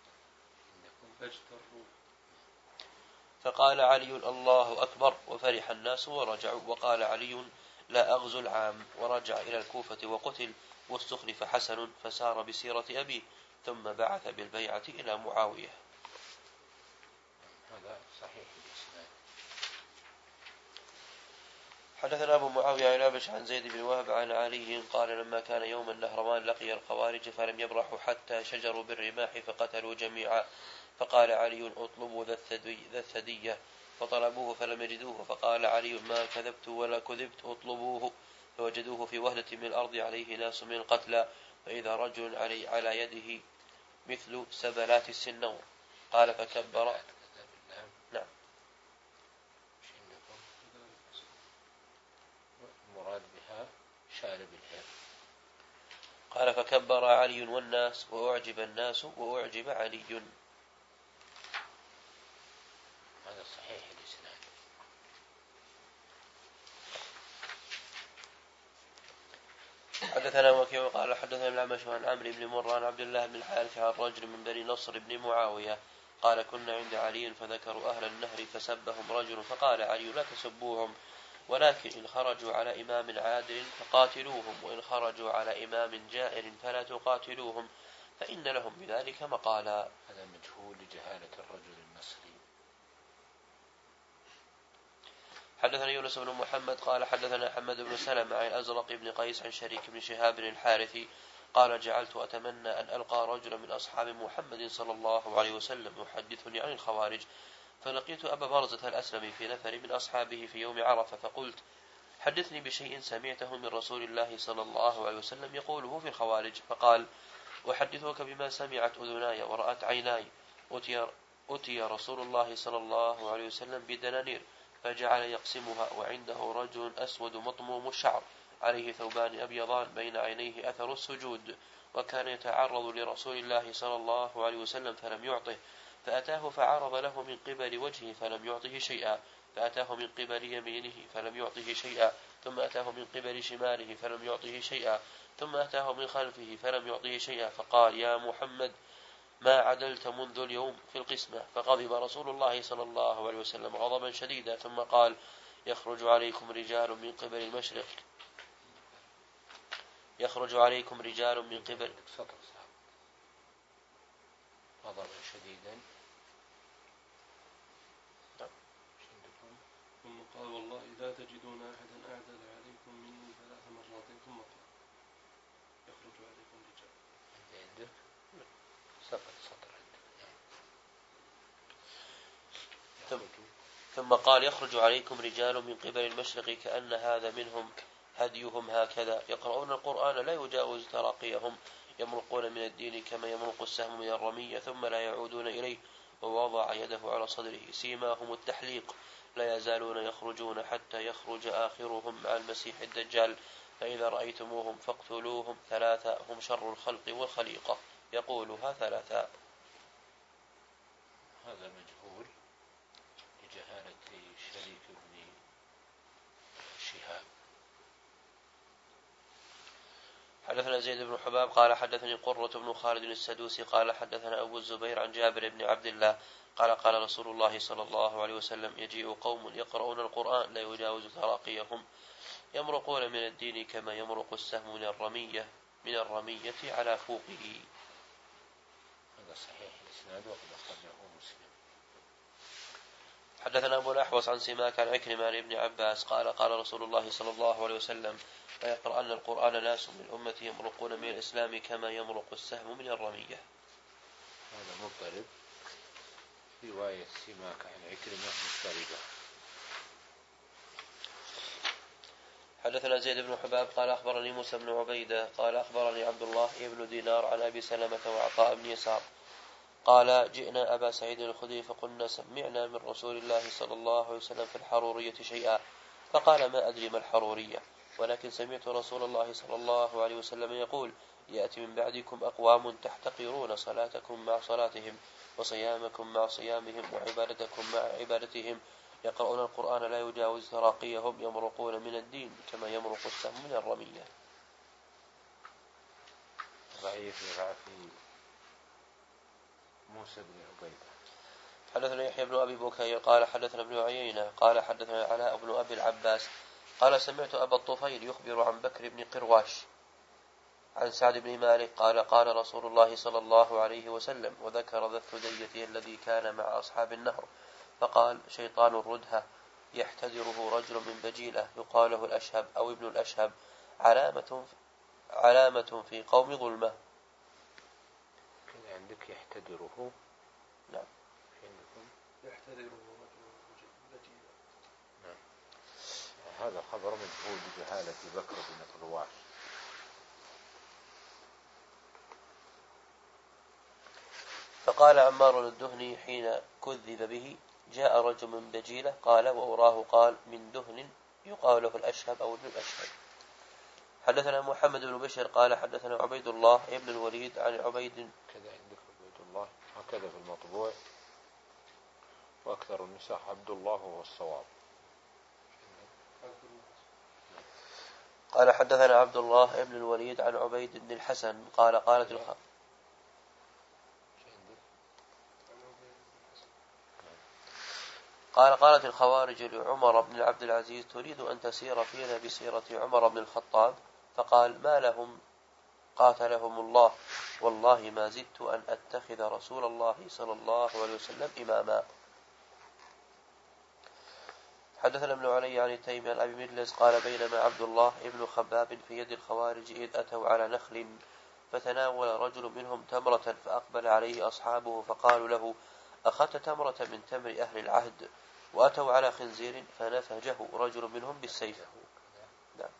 B: فقال علي الله أكبر وفرح الناس ورجعوا. وقال علي لا أغزو العام ورجع إلى الكوفة وقتل واستخلف حسن فسار بسيرة أبيه ثم بعث بالبيعة إلى معاوية.
A: هذا صحيح الإسناد.
B: حدثنا أبو معاوية عن أبش عن زيد بن وهب عن علي قال لما كان يوم النهروان لقي الخوارج فلم يبرحوا حتى شجروا بالرماح فقتلوا جميعا. فقال علي اطلبوا ذا الثدية فطلبوه فلم يجدوه. فقال علي ما كذبت ولا كذبت اطلبوه. فوجدوه في وهدة من الأرض عليه ناس من القتلى فإذا رجل علي على يده مثل سبلات السنور. قال فكبر نعم
A: المراد بها شارب الهر.
B: قال فكبر علي والناس وأعجب الناس وأعجب علي.
A: هذا صحيح الإسناد.
B: حدثنا وكيع قال حدثنا الأعمش عن عمرو بن مرة عن عبد الله بن الحارث عن رجل من بني نصر بن معاوية قال كنا عند علي فذكروا أهل النهر فسبهم رجل فقال علي لا تسبوهم ولكن إن خرجوا على إمام عادل فقاتلوهم وإن خرجوا على إمام جائر فلا تقاتلوهم فإن لهم بذلك مقالا.
A: هذا مجهول لجهالة الرجل النصري.
B: حدثنا يونس بن محمد قال حدثنا حمد بن سلمة عن الأزرق بن قيس عن شريك بن شهاب الحارثي قال جعلت أتمنى أن ألقى رجلا من أصحاب محمد صلى الله عليه وسلم يحدثني عن الخوارج فلقيت أبا برزة الأسلمي في نفر من أصحابه في يوم عرفة فقلت حدثني بشيء سمعته من رسول الله صلى الله عليه وسلم يقوله في الخوارج. فقال أحدثك بما سمعت أذناي ورأت عيناي. أتي, أتي رسول الله صلى الله عليه وسلم بدنانير فجعل يقسمها وعنده رجل أسود مطموم الشعر عليه ثوبان أبيضان بين عينيه أثر السجود وكان يتعرض لرسول الله صلى الله عليه وسلم فلم يعطه فأتاه فعرض له من قبل وجهه فلم يعطه شيئا فأتاه من قبل يمينه فلم يعطه شيئا ثم أتاه من قبل شماله فلم يعطه شيئا ثم أتاه من خلفه فلم يعطه شيئا فقال يا محمد ما عدلت منذ اليوم في القسمة. فغضب رسول الله صلى الله عليه وسلم غضبا شديدا ثم قال يخرج عليكم رجال من قبل المشرق يخرج عليكم رجال من قبل
A: غضبا شديدا
C: ثم قال والله لا تجدون أحدا أعدل عليكم مني ثلاث مرات ثم قال يخرج عليكم رجال
A: عندك سقط سطر
B: ثم, ثم قال يخرج عليكم رجال من قبل المشرق كأن هذا منهم هديهم هكذا يقرؤون القرآن لا يجاوز تراقيهم يمرقون من الدين كما يمرق السهم من الرمية ثم لا يعودون إليه، ووضع يده على صدره. سيماهم التحليق، لا يزالون يخرجون حتى يخرج آخرهم مع المسيح الدجال، فإذا رأيتموهم فاقتلوهم ثلاثة، هم شر الخلق والخليقة. يقولها ثلاثة.
A: هذا مجهول لجهالة شريك بن شهاب.
B: حدثنا زيد بن حباب قال حدثني قرة بن خالد السدوسي قال حدثنا أبو الزبير عن جابر بن عبد الله قال قال رسول الله صلى الله عليه وسلم: يجيء قوم يقرؤون القرآن لا يجاوز تراقيهم، يمرقون من الدين كما يمرق السهم من الرمية من الرمية على فوقه.
A: هذا صحيح الإسناد وقد أخرجه مسلم.
B: حدثنا أبو الأحوص عن سماك عن عكرمة عن ابن عباس قال قال رسول الله صلى الله عليه وسلم: لا يقرأن القرآن ناس من أمتي يمرقون من الإسلام كما يمرق السهم من الرمية.
A: هذا مضطرب، رواية سماك عن عكرمة مضطربة.
B: حدثنا زيد بن حباب قال أخبرني موسى بن عبيدة قال أخبرني عبد الله بن دينار عن أبي سلمة وعطاء بن يسار قال: جئنا أبا سعيد الخدري فقلنا: سمعنا من رسول الله صلى الله عليه وسلم في الحرورية شيئا. فقال: ما أدري ما الحرورية، ولكن سمعت رسول الله صلى الله عليه وسلم يقول: يأتي من بعدكم أقوام تحتقرون صلاتكم مع صلاتهم، وصيامكم مع صيامهم، وعبادتكم مع عبادتهم، يقرؤون القرآن لا يجاوز تراقيهم، يمرقون من الدين كما يمرق السهم من الرمية.
A: ضعيف رافي موسى بن عبيدة.
B: حدثنا يحيى بن أبي بكير قال حدثنا ابن عيينة قال حدثنا علاء بن أبي العباس قال: سمعت أبا الطفيل يخبر عن بكر بن قرواش عن سعد بن مالك قال: قال رسول الله صلى الله عليه وسلم، وذكر ذا الثدية الذي كان مع أصحاب النهر، فقال: شيطان الردهة يحتدره رجل من بجيلة يقال له الأشهب أو ابن الأشهب، علامة علامة في قوم ظلمة.
A: كان عندك يحتدره؟
B: نعم.
D: يحتدره رجل من بجيلة.
A: نعم. هذا خبر مجهول بجهالة بكر بن قرواش.
B: فقال عمار الدهني حين كذب به: جاء رجل من بجيلة قال، وأراه قال من دهن يقال له الأشهب أو ابن الأشهب. حدثنا محمد بن بشر قال حدثنا عبيد الله ابن الوليد عن عبيد.
A: كذا عندك عبيد الله هكذا في المطبوع، وأكثر النساء عبد الله هو الصواب.
B: قال حدثنا عبد الله ابن الوليد عن عبيد بن الحسن قال قالت الخ... قال قالت الخوارج لعمر بن عبد العزيز: تريد أن تسير فينا بسيرة عمر بن الخطاب؟ فقال: ما لهم قاتلهم الله، والله ما زدت أن أتخذ رسول الله صلى الله عليه وسلم إماما. حدثنا ابن علي عن التيمي عن أبي مجلس قال: بينما عبد الله ابن خباب في يد الخوارج إذ أتوا على نخل، فتناول رجل منهم تمرة، فأقبل عليه أصحابه فقالوا له: أخذت تمرة من تمر أهل العهد؟ وأتوا على خنزير فنفجه رجل منهم بالسيف. نعم.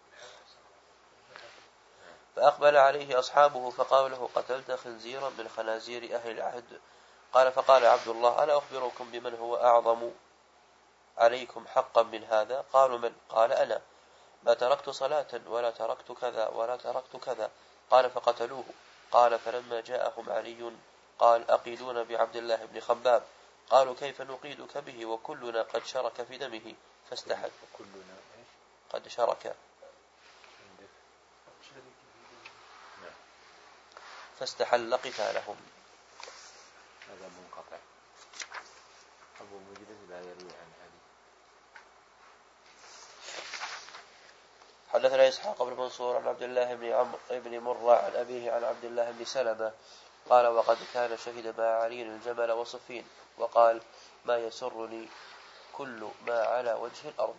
B: فأقبل عليه أصحابه فقالوا له: قتلت خنزيرا من خنازير أهل العهد؟ قال: فقال عبد الله: ألا أخبركم بمن هو أعظم عليكم حقا من هذا؟ قالوا: من؟ قال: أنا، ما تركت صلاة ولا تركت كذا ولا تركت كذا. قال: فقتلوه. قال: فلما جاءهم علي قال: أقيدون بعبد الله بن خباب. قالوا: كيف نقيدك به وكلنا قد شرك في دمه؟ فاستحل
A: كلنا
B: قد شرك فاستحل قتالهم.
A: هذا منقطع. أبو مجلس لا يروي عن هذه.
B: حدثنا إسحاق بن منصور عن عبد الله بن عمرو بن مرة عن أبيه عن عبد الله بن سلمة قال: وقد كان شهد مع علي الجمل وصفين، وقال: ما يسرني كل ما على وجه الأرض.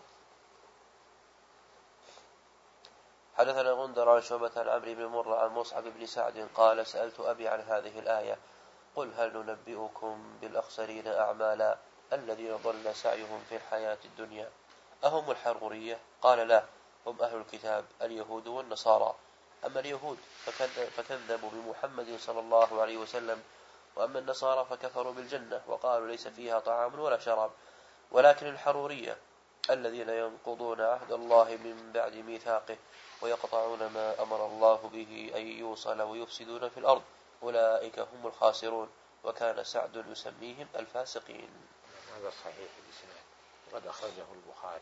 B: حدثنا غندر عن شعبة عن عمرو بن مرة عن مصعب بن سعد قال: سألت أبي عن هذه الآية: قل هل ننبئكم بالأخسرين أعمالا الذين ضل سعيهم في الحياة الدنيا أهم الحرورية؟ قال: لا، هم أهل الكتاب اليهود والنصارى. أما اليهود فكذبوا بمحمد صلى الله عليه وسلم، وأما النصارى فكفروا بالجنة وقالوا ليس فيها طعام ولا شراب. ولكن الحرورية الذين ينقضون عهد الله من بعد ميثاقه ويقطعون ما أمر الله به أن يوصل ويفسدون في الأرض أولئك هم الخاسرون. وكان سعد يسميهم الفاسقين.
A: هذا صحيح الإسناد قد أخرجه البخاري.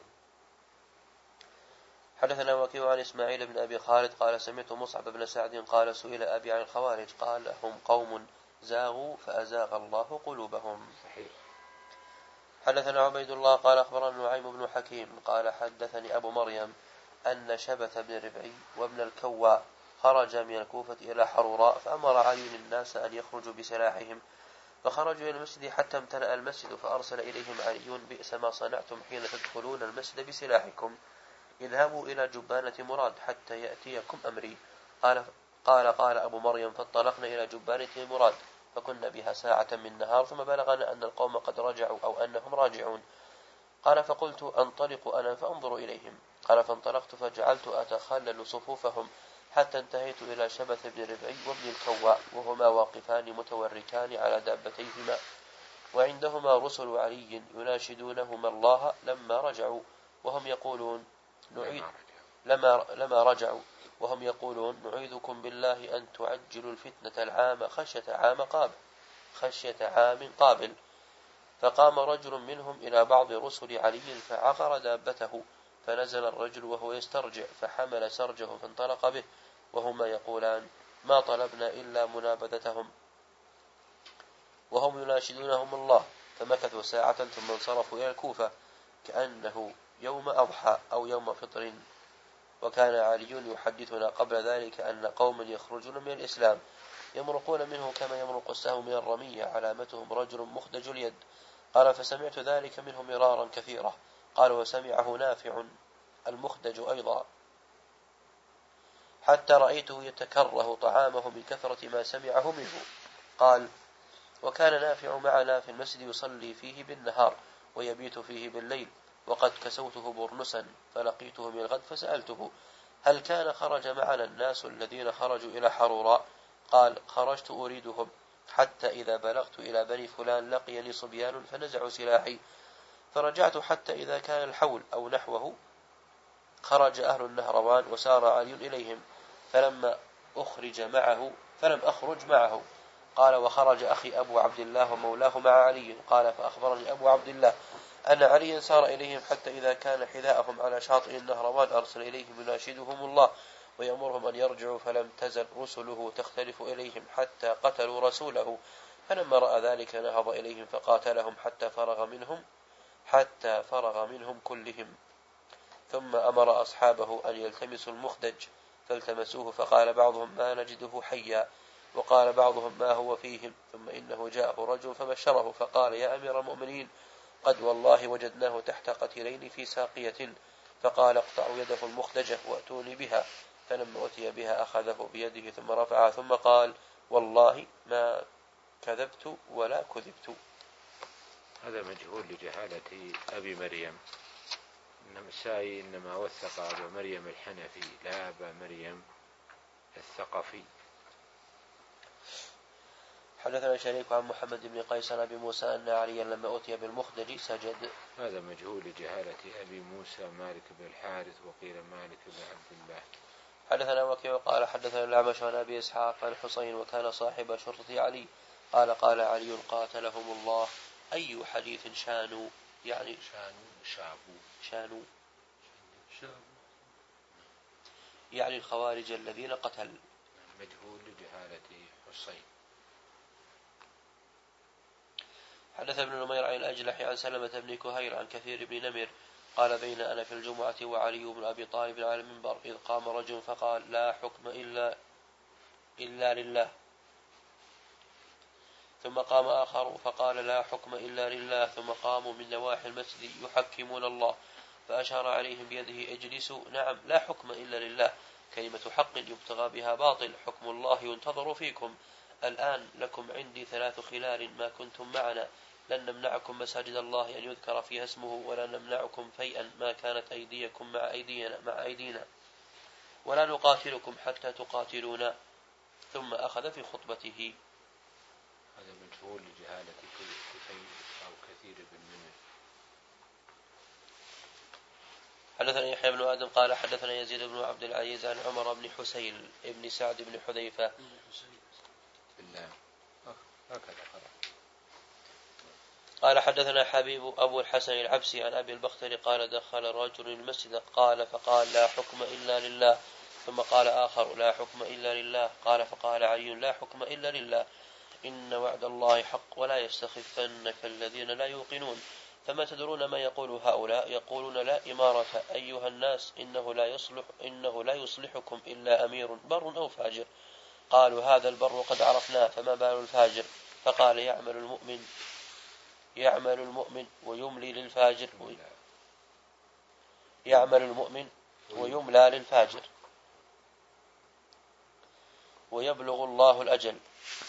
B: حدثنا وكيع عن إسماعيل بن أبي خالد قال سمعت مصعب بن سعد قال سئل أبي عن الخوارج قال هم قوم زاغوا فأزاغ الله قلوبهم.
A: صحيح.
B: حدثنا عبيد الله قال أخبرنا نعيم بن حكيم قال حدثني أبو مريم أن شبث بن ربعي وابن الكواء خرج من الكوفة إلى حروراء فأمر علي الناس أن يخرجوا بسلاحهم، فخرجوا إلى المسجد حتى امتلأ المسجد، فأرسل إليهم علي بئس ما صنعتم حين تدخلون المسجد بسلاحكم، اذهبوا إلى جبانة مراد حتى يأتيكم أمري. قال قال قال أبو مريم فانطلقنا إلى جبانة مراد فكنا بها ساعة من نهار، ثم بلغنا أن القوم قد رجعوا أو أنهم راجعون. قال فقلت أنطلق أنا فأنظر إليهم. قال فانطلقت فجعلت أتخلل صفوفهم حتى انتهيت إلى شبث بن ربعي وابن الكواء وهما واقفان متوركان على دابتيهما وعندهما رسل علي يناشدونهما الله لما رجعوا وهم يقولون نعيد لما, لما رجعوا وهم يقولون نعيذكم بالله أن تعجلوا الفتنة العام خشية عام قابل خشية عام قابل. فقام رجل منهم إلى بعض رسل علي فعقر دابته، فنزل الرجل وهو يسترجع فحمل سرجه فانطلق به وهما يقولان ما طلبنا إلا منابذتهم وهم يناشدونهم الله. فمكثوا ساعة ثم انصرفوا إلى الكوفة كأنه يوم أضحى أو يوم فطر. وكان علي يحدثنا قبل ذلك أن قوما يخرجون من الإسلام يمرقون منه كما يمرق السهم من الرمية علامتهم رجل مخدج اليد. قال فسمعت ذلك منه مرارا كثيرا. قال وسمعه نافع المخدج أيضا حتى رأيته يتكره طعامه من كثرة ما سمعه منه. قال وكان نافع معنا في المسجد يصلي فيه بالنهار ويبيت فيه بالليل، وقد كسوته برنسا فلقيته من الغد فسألته هل كان خرج معنا الناس الذين خرجوا إلى حروراء؟ قال خرجت أريدهم حتى إذا بلغت إلى بني فلان لقيني صبيان فنزعوا سلاحي، فرجعت حتى إذا كان الحول أو نحوه خرج أهل النهروان وسار علي إليهم فلما أخرج معه فلم أخرج معه. قال وخرج أخي أبو عبد الله ومولاه مع علي. قال فأخبرني أبو عبد الله أن علي سار إليهم حتى إذا كان حذاءهم على شاطئ النهروان أرسل إليهم يناشدهم الله ويأمرهم أن يرجعوا، فلم تزل رسله تختلف إليهم حتى قتلوا رسوله. فلما رأى ذلك نهض إليهم فقاتلهم حتى فرغ منهم حتى فرغ منهم كلهم، ثم أمر أصحابه أن يلتمسوا المخدج فالتمسوه، فقال بعضهم ما نجده حيا وقال بعضهم ما هو فيهم. ثم إنه جاءه رجل فبشره فقال يا أمير المؤمنين قد والله وجدناه تحت قتيلين في ساقية. فقال اقطعوا يده المخدجة وأتوني بها. فلما أتي بها أخذه بيده ثم رفعها ثم قال والله ما كذبت ولا كذبت.
A: هذا مجهول لجهالة أبي مريم، إنما السائي إنما وثق أبا مريم الحنفي لا أبا مريم الثقفي.
B: حدثنا شريك عن محمد بن قيس عن أبي موسى أن عليا لما أتي بالمخدج سجد.
A: هذا مجهول لجهالة أبي موسى مالك بن الحارث وقيل مالك بن عبد الله.
B: حدثنا وكيع قال حدثنا الأعمش عن أبي إسحاق عن حسين وكان صاحب شرطة علي قال قال علي قاتلهم الله أي حديث شانوا يعني
A: شانوا شابوا
B: شانوا يعني الخوارج الذين قتل.
A: مجهول لجهالة حسين.
B: حدث ابن نمير عن الأجلح عن سلمة بن كهير عن كثير بن نمر قال بين أنا في الجمعة وعلي بن أبي طالب على المنبر إذ قام رجل فقال لا حكم إلا إلا لله، ثم قام آخر فقال لا حكم إلا لله، ثم قاموا من نواحي المسجد يحكمون الله فأشار عليهم بيده اجلسوا. نعم لا حكم إلا لله كلمة حق يبتغى بها باطل، حكم الله ينتظر فيكم. الآن لكم عندي ثلاث خلال ما كنتم معنا لن نمنعكم مساجد الله أن يذكر فيها اسمه ولا نمنعكم فيئا ما كانت أيديكم مع أيدينا, مع أيدينا ولا نقاتلكم حتى تقاتلونا. ثم أخذ في خطبته.
A: هذا مجهول لجهالة كثير أو كثير بن منه.
B: حدثنا يحيى بن آدم قال حدثنا يزيد بن عبد العزيز عن عمر بن حسين ابن سعد بن حذيفة
A: بالله هكذا قرأ.
B: قال حدثنا حبيب أبو الحسن العبسي عن أبي البختري قال دخل رجل المسجد قال فقال لا حكم إلا لله. ثم قال آخر لا حكم إلا لله. قال فقال علي لا حكم إلا لله إن وعد الله حق ولا يستخفنك الذين لا يوقنون. فما تدرون ما يقول هؤلاء يقولون لا إمارة أيها الناس إنه لا يصلح إنه لا يصلحكم إلا أمير بر أو فاجر. قالوا هذا البر قد عرفناه فما بال الفاجر. فقال يعمل المؤمن يعمل المؤمن ويملي للفاجر يعمل المؤمن ويملى للفاجر ويبلغ الله الأجل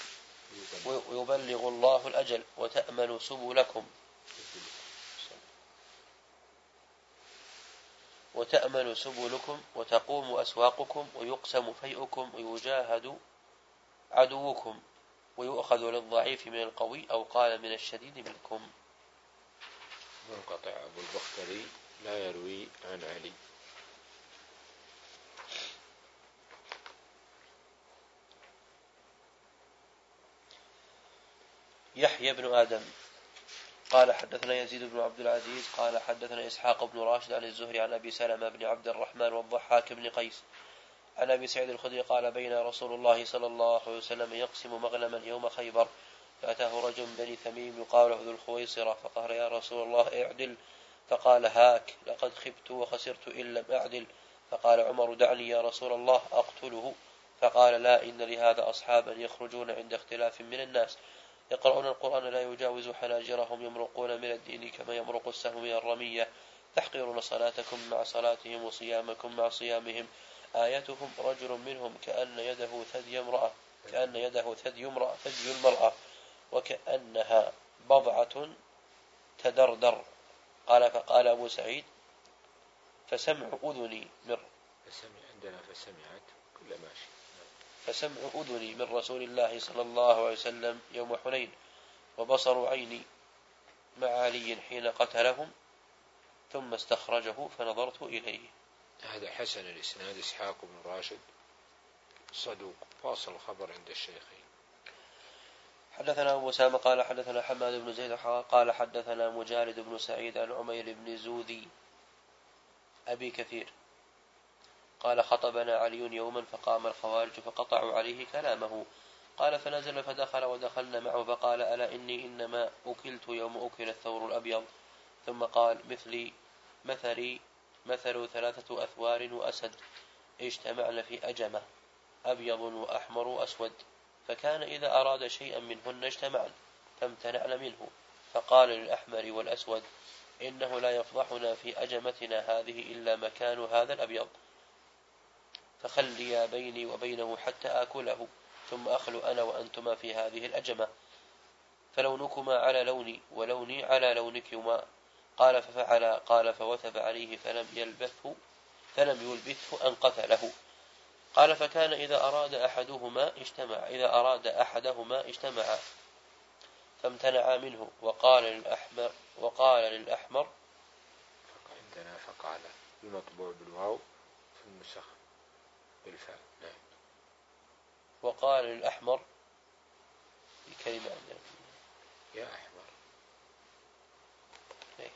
B: ويبلغ الله الأجل وتأمل سبلكم وتأمل سبلكم وتقوم أسواقكم ويقسم فيئكم ويجاهد عدوكم ويؤخذ للضعيف من القوي أو قال من الشديد منكم.
A: منقطع. أبو البختري لا يروي عن علي.
B: يحيى بن آدم قال حدثنا يزيد بن عبد العزيز قال حدثنا إسحاق بن راشد عن الزهري عن أبي سلمة بن عبد الرحمن والضحاك بن قيس عن أبي سعيد الخدري قال بين رسول الله صلى الله عليه وسلم يقسم مغنما يوم خيبر فأتاه رجل بني ثميم يقال له ذو الخويصرة فقال يا رسول الله اعدل. فقال هاك لقد خبت وخسرت إن لم أعدل. فقال عمر دعني يا رسول الله أقتله. فقال لا إن لهذا أصحابا يخرجون عند اختلاف من الناس يقرؤون القرآن لا يجاوز حناجرهم يمرقون من الدين كما يمرق السهم من الرمية تحقرون صلاتكم مع صلاتهم وصيامكم مع صيامهم آيتهم رجل منهم كأن يده ثدي امرأة كأن يده ثدي امرأة ثدي المرأة وكأنها بضعة تدردر. قال فقال أبو سعيد فسمع أذني من
A: فسمع عندنا فسمعت كل ماشي
B: فسمع أذني من رسول الله صلى الله عليه وسلم يوم حنين وبصر عيني مع علي حين قتلهم ثم استخرجه فنظرت إليه.
A: هذا حسن الإسناد. إسحاق بن راشد صدوق فاصل الخبر عند الشيخين.
B: حدثنا أبو أسامة قال حدثنا حماد بن زيد قال حدثنا مجالد بن سعيد عن عمير بن زوذي أبي كثير قال خطبنا علي يوما فقام الخوارج فقطعوا عليه كلامه. قال فنزل فدخل ودخلنا معه فقال ألا إني إنما أكلت يوم أكل الثور الأبيض. ثم قال مثلي مثلي مثل ثلاثة أثوار وأسد اجتمعن في أجمة أبيض وأحمر وأسود فكان إذا أراد شيئا منهن اجتمعن فامتنعن منه. فقال للأحمر والأسود إنه لا يفضحنا في أجمتنا هذه إلا مكان هذا الأبيض فخليا بيني وبينه حتى آكله ثم أخلو أنا وأنتما في هذه الأجمة فلونكما على لوني ولوني على لونكما. قال ففعل. قال فوثب عليه فلم يلبثه فلم يلبثه أن قتله. قال فكان إذا أراد أحدهما اجتمع إذا أراد أحدهما اجتمع فامتنع منه. وقال للأحمر وقال للأحمر
A: عندنا فقال المطبوع بالواو في النسخ بالفاء. نعم.
B: وقال للأحمر الكلمة عندنا
A: يا أحمر
B: إيه.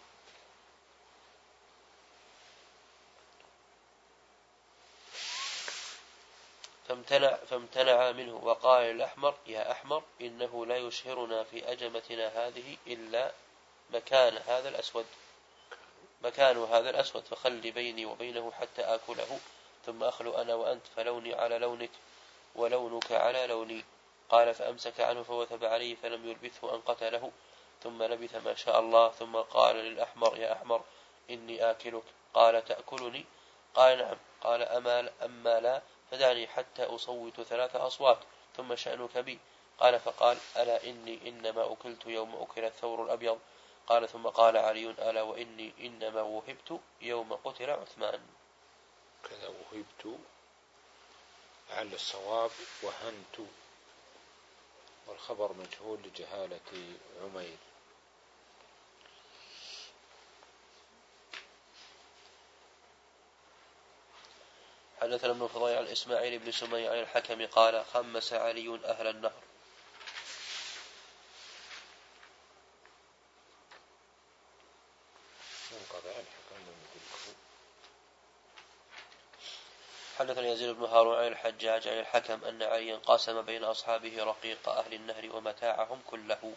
B: فامتنع, فامتنع منه. وقال للأحمر يا أحمر إنه لا يشهرنا في أجمتنا هذه إلا مكان هذا الأسود مكان هذا الأسود فخلي بيني وبينه حتى آكله ثم أخلو أنا وأنت فلوني على لونك ولونك على لوني. قال فأمسك عنه فوثب عليه فلم يلبثه أن قتله ثم لبث ما شاء الله. ثم قال للأحمر يا أحمر إني آكلك. قال تأكلني؟ قال نعم. قال أما, أما لا فدعني حتى أصوت ثلاث أصوات ثم شأنك بي. قال فقال ألا إني إنما أكلت يوم أكل الثور الأبيض. قال ثم قال علي ألا وإني إنما وهبت يوم قتل عثمان.
A: كذا وهبت لعل الصواب وهنت، والخبر مجهول لجهالة عمير.
B: حدثنا ابن فضيل عن إسماعيل بن سمي عن الحكم قال خمس علي أهل النهر. حدثنا يزيد بن هارون عن الحجاج عن الحكم أن عليا قاسم بين أصحابه رقيق أهل النهر ومتاعهم كله.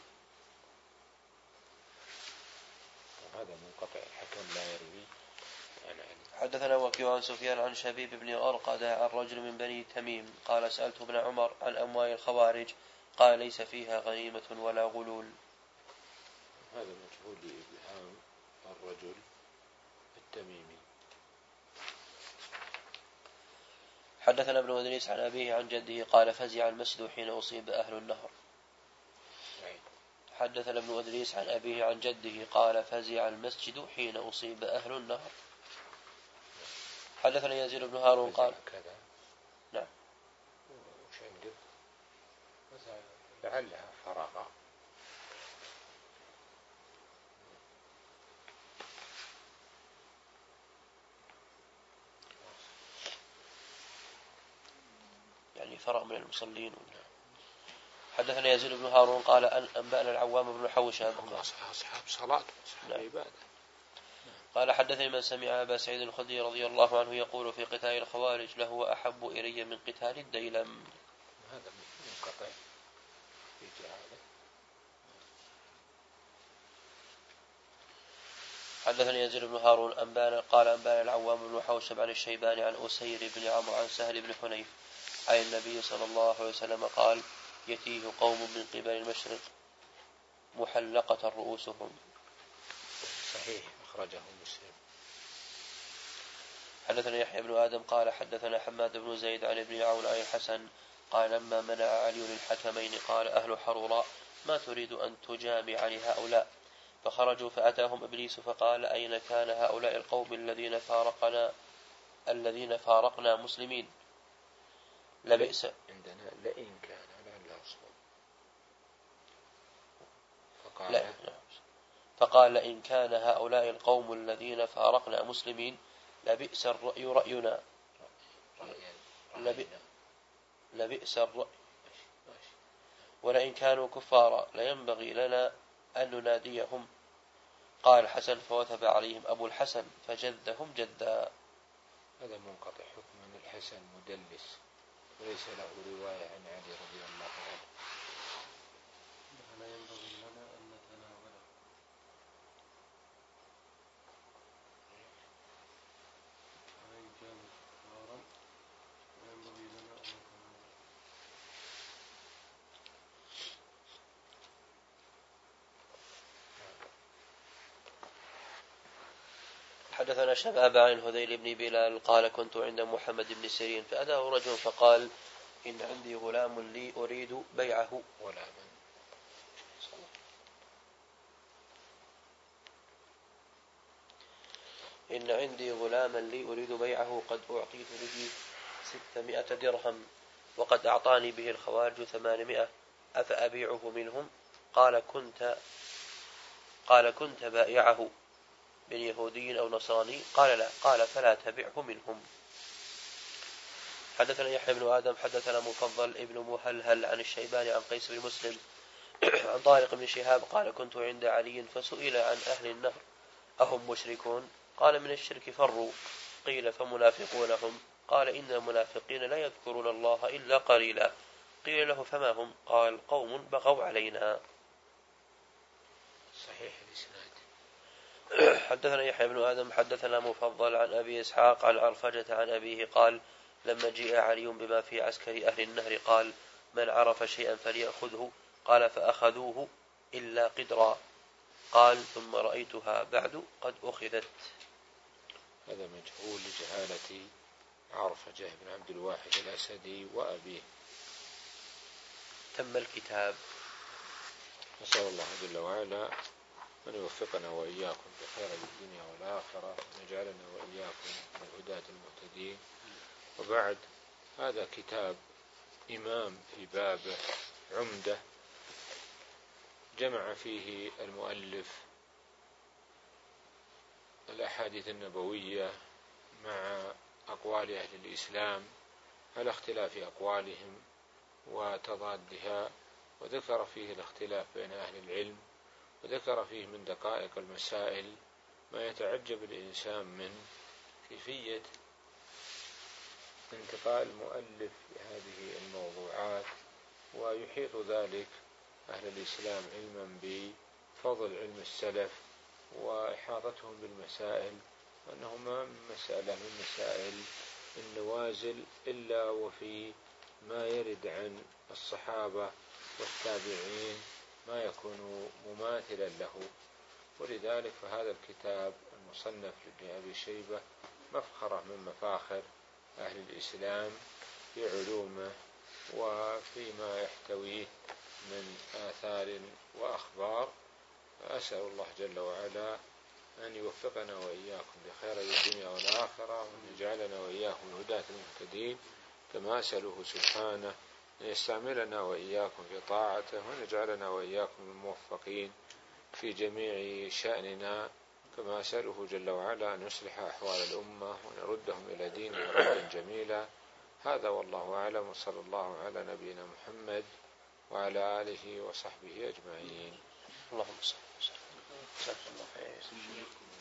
A: هذا منقطع، الحكم لا يروي.
B: حدثنا وكيع عن سفيان عن شبيب بن غرقد عن رجل من بني تميم قال سألت ابن عمر عن أموال الخوارج قال ليس فيها غنيمة ولا غلول.
A: هذا مجهول لإبهام الرجل التميمي.
B: حدثنا ابن إدريس عن أبيه عن جده قال فزع المسجد حين أصيب أهل النهر. حدثنا ابن إدريس عن أبيه عن جده قال فزع المسجد حين أصيب أهل النهر. حدثنا يزيد بن هارون قال
A: كذا.
B: نعم.
A: وش عندك؟ لعلها فراغا.
B: يعني فرغ من المصلين. حدثنا يزيد بن هارون قال أن أنبأنا العوام بن حوشب
A: أصحاب صلاة أصحاب عبادة.
B: قال حدثني من سمع أبا سعيد الخدري رضي الله عنه يقول في قتال الخوارج له أحب إلي من قتال الديلم.
A: هذا منقطع في جهاله.
B: حدثني يزيد بن هارون أنبانا قال أنبانا العوام بن حوشب عن الشيباني عن أسير بن عمرو عن سهل بن حنيف عن النبي صلى الله عليه وسلم قال يتيه قوم من قبل المشرق محلقة رؤوسهم.
A: صحيح أخرجه مسلم.
B: حدثنا يحيى بن آدم قال حدثنا حماد بن زيد عن ابن عون عن الحسن قال لما منع علي الحكمين قال أهل حروراء ما تريد أن تجامع لهؤلاء؟ فخرجوا فأتاهم إبليس فقال أين كان هؤلاء القوم الذين فارقنا الذين فارقنا مسلمين لبئس
A: عندنا لئن كان لا أصبر. فقال
B: لا. فقال لئن كان هؤلاء القوم الذين فارقنا مسلمين لبئس الرأي رأينا لبئس الرأي ولئن كانوا كفارا لينبغي لنا أن نناديهم. قال الحسن فوثب عليهم أبو الحسن فجدهم جدا.
A: هذا منقطع حكم الحسن مدلس وليس له رواية عن علي رضي الله عنه.
D: لا ينبغي لنا أن نتناوله. وإن كان كفارا لا ينبغي لنا أن نتناوله.
B: حدثنا شباب عن الهذيل بن بلال قال كنت عند محمد بن سيرين فأتاه رجل فقال إن عندي غلام لي أريد بيعه.
A: غلاما
B: إن عندي غلاما لي أريد بيعه قد أعطيت به ستمائة درهم وقد أعطاني به الخوارج ثمانمائة أفأبيعه منهم؟ قال كنت قال كنت بائعه من يهودي أو نصراني؟ قال لا. قال فلا تبعه منهم. حدثنا يحيى بن آدم حدثنا مفضل ابن مهلهل عن الشيباني عن قيس بن مسلم عن طارق بن شهاب قال كنت عند علي فسئل عن أهل النهر أهم مشركون؟ قال من الشرك فروا. قيل فمنافقون هم؟ قال إن المنافقين لا يذكرون الله إلا قليلا. قيل له فما هم؟ قال قوم بغوا علينا.
A: صحيح الإسناد.
B: حدثنا يحيى بن آدم حدثنا مفضل عن أبي إسحاق عن عرفجة عن أبيه قال لما جاء علي بما في عسكر أهل النهر قال من عرف شيئا فليأخذه. قال فأخذوه إلا قدرا. قال ثم رأيتها بعد قد أخذت.
A: هذا مجهول لجهالة عرفجة بن عبد الواحد الأسدي وأبيه.
B: تم الكتاب.
A: نسأل الله جل وعلا أن يوفقنا وإياكم بخير الدنيا والآخرة ونجعلنا وإياكم من الهداة المهتدين. وبعد، هذا كتاب إمام في بابه عمدة، جمع فيه المؤلف الأحاديث النبوية مع أقوال أهل الإسلام على اختلاف أقوالهم وتضادها، وذكر فيه الاختلاف بين أهل العلم، وذكر فيه من دقائق المسائل ما يتعجب الإنسان من كيفية انتقال المؤلف لهذه الموضوعات، ويحيط ذلك أهل الإسلام علما بفضل علم السلف وإحاطتهم بالمسائل، وأنه ما من مسألة من مسائل النوازل إلا وفي ما يرد عن الصحابة والتابعين ما يكون مماثلا له. ولذلك فهذا الكتاب المصنف لابن أبي شيبة مفخرة من مفاخر أهل الإسلام في علومه وفيما يحتويه من آثار وأخبار. أسأل الله جل وعلا أن يوفقنا وإياكم بخير الدنيا والآخرة، وأن يجعلنا وإياكم الهداة المهتدين، كما أسأله سبحانه أن يستعملنا وإياكم في طاعته، وأن يجعلنا وإياكم الموفقين في جميع شأننا، كما أسأله جل وعلا أن يصلح أحوال الأمة وأن يردهم إلى دينه ردا جميلا. هذا والله أعلم، وصلى الله على نبينا محمد وعلى آله وصحبه أجمعين.
B: اللهم صل وسلم.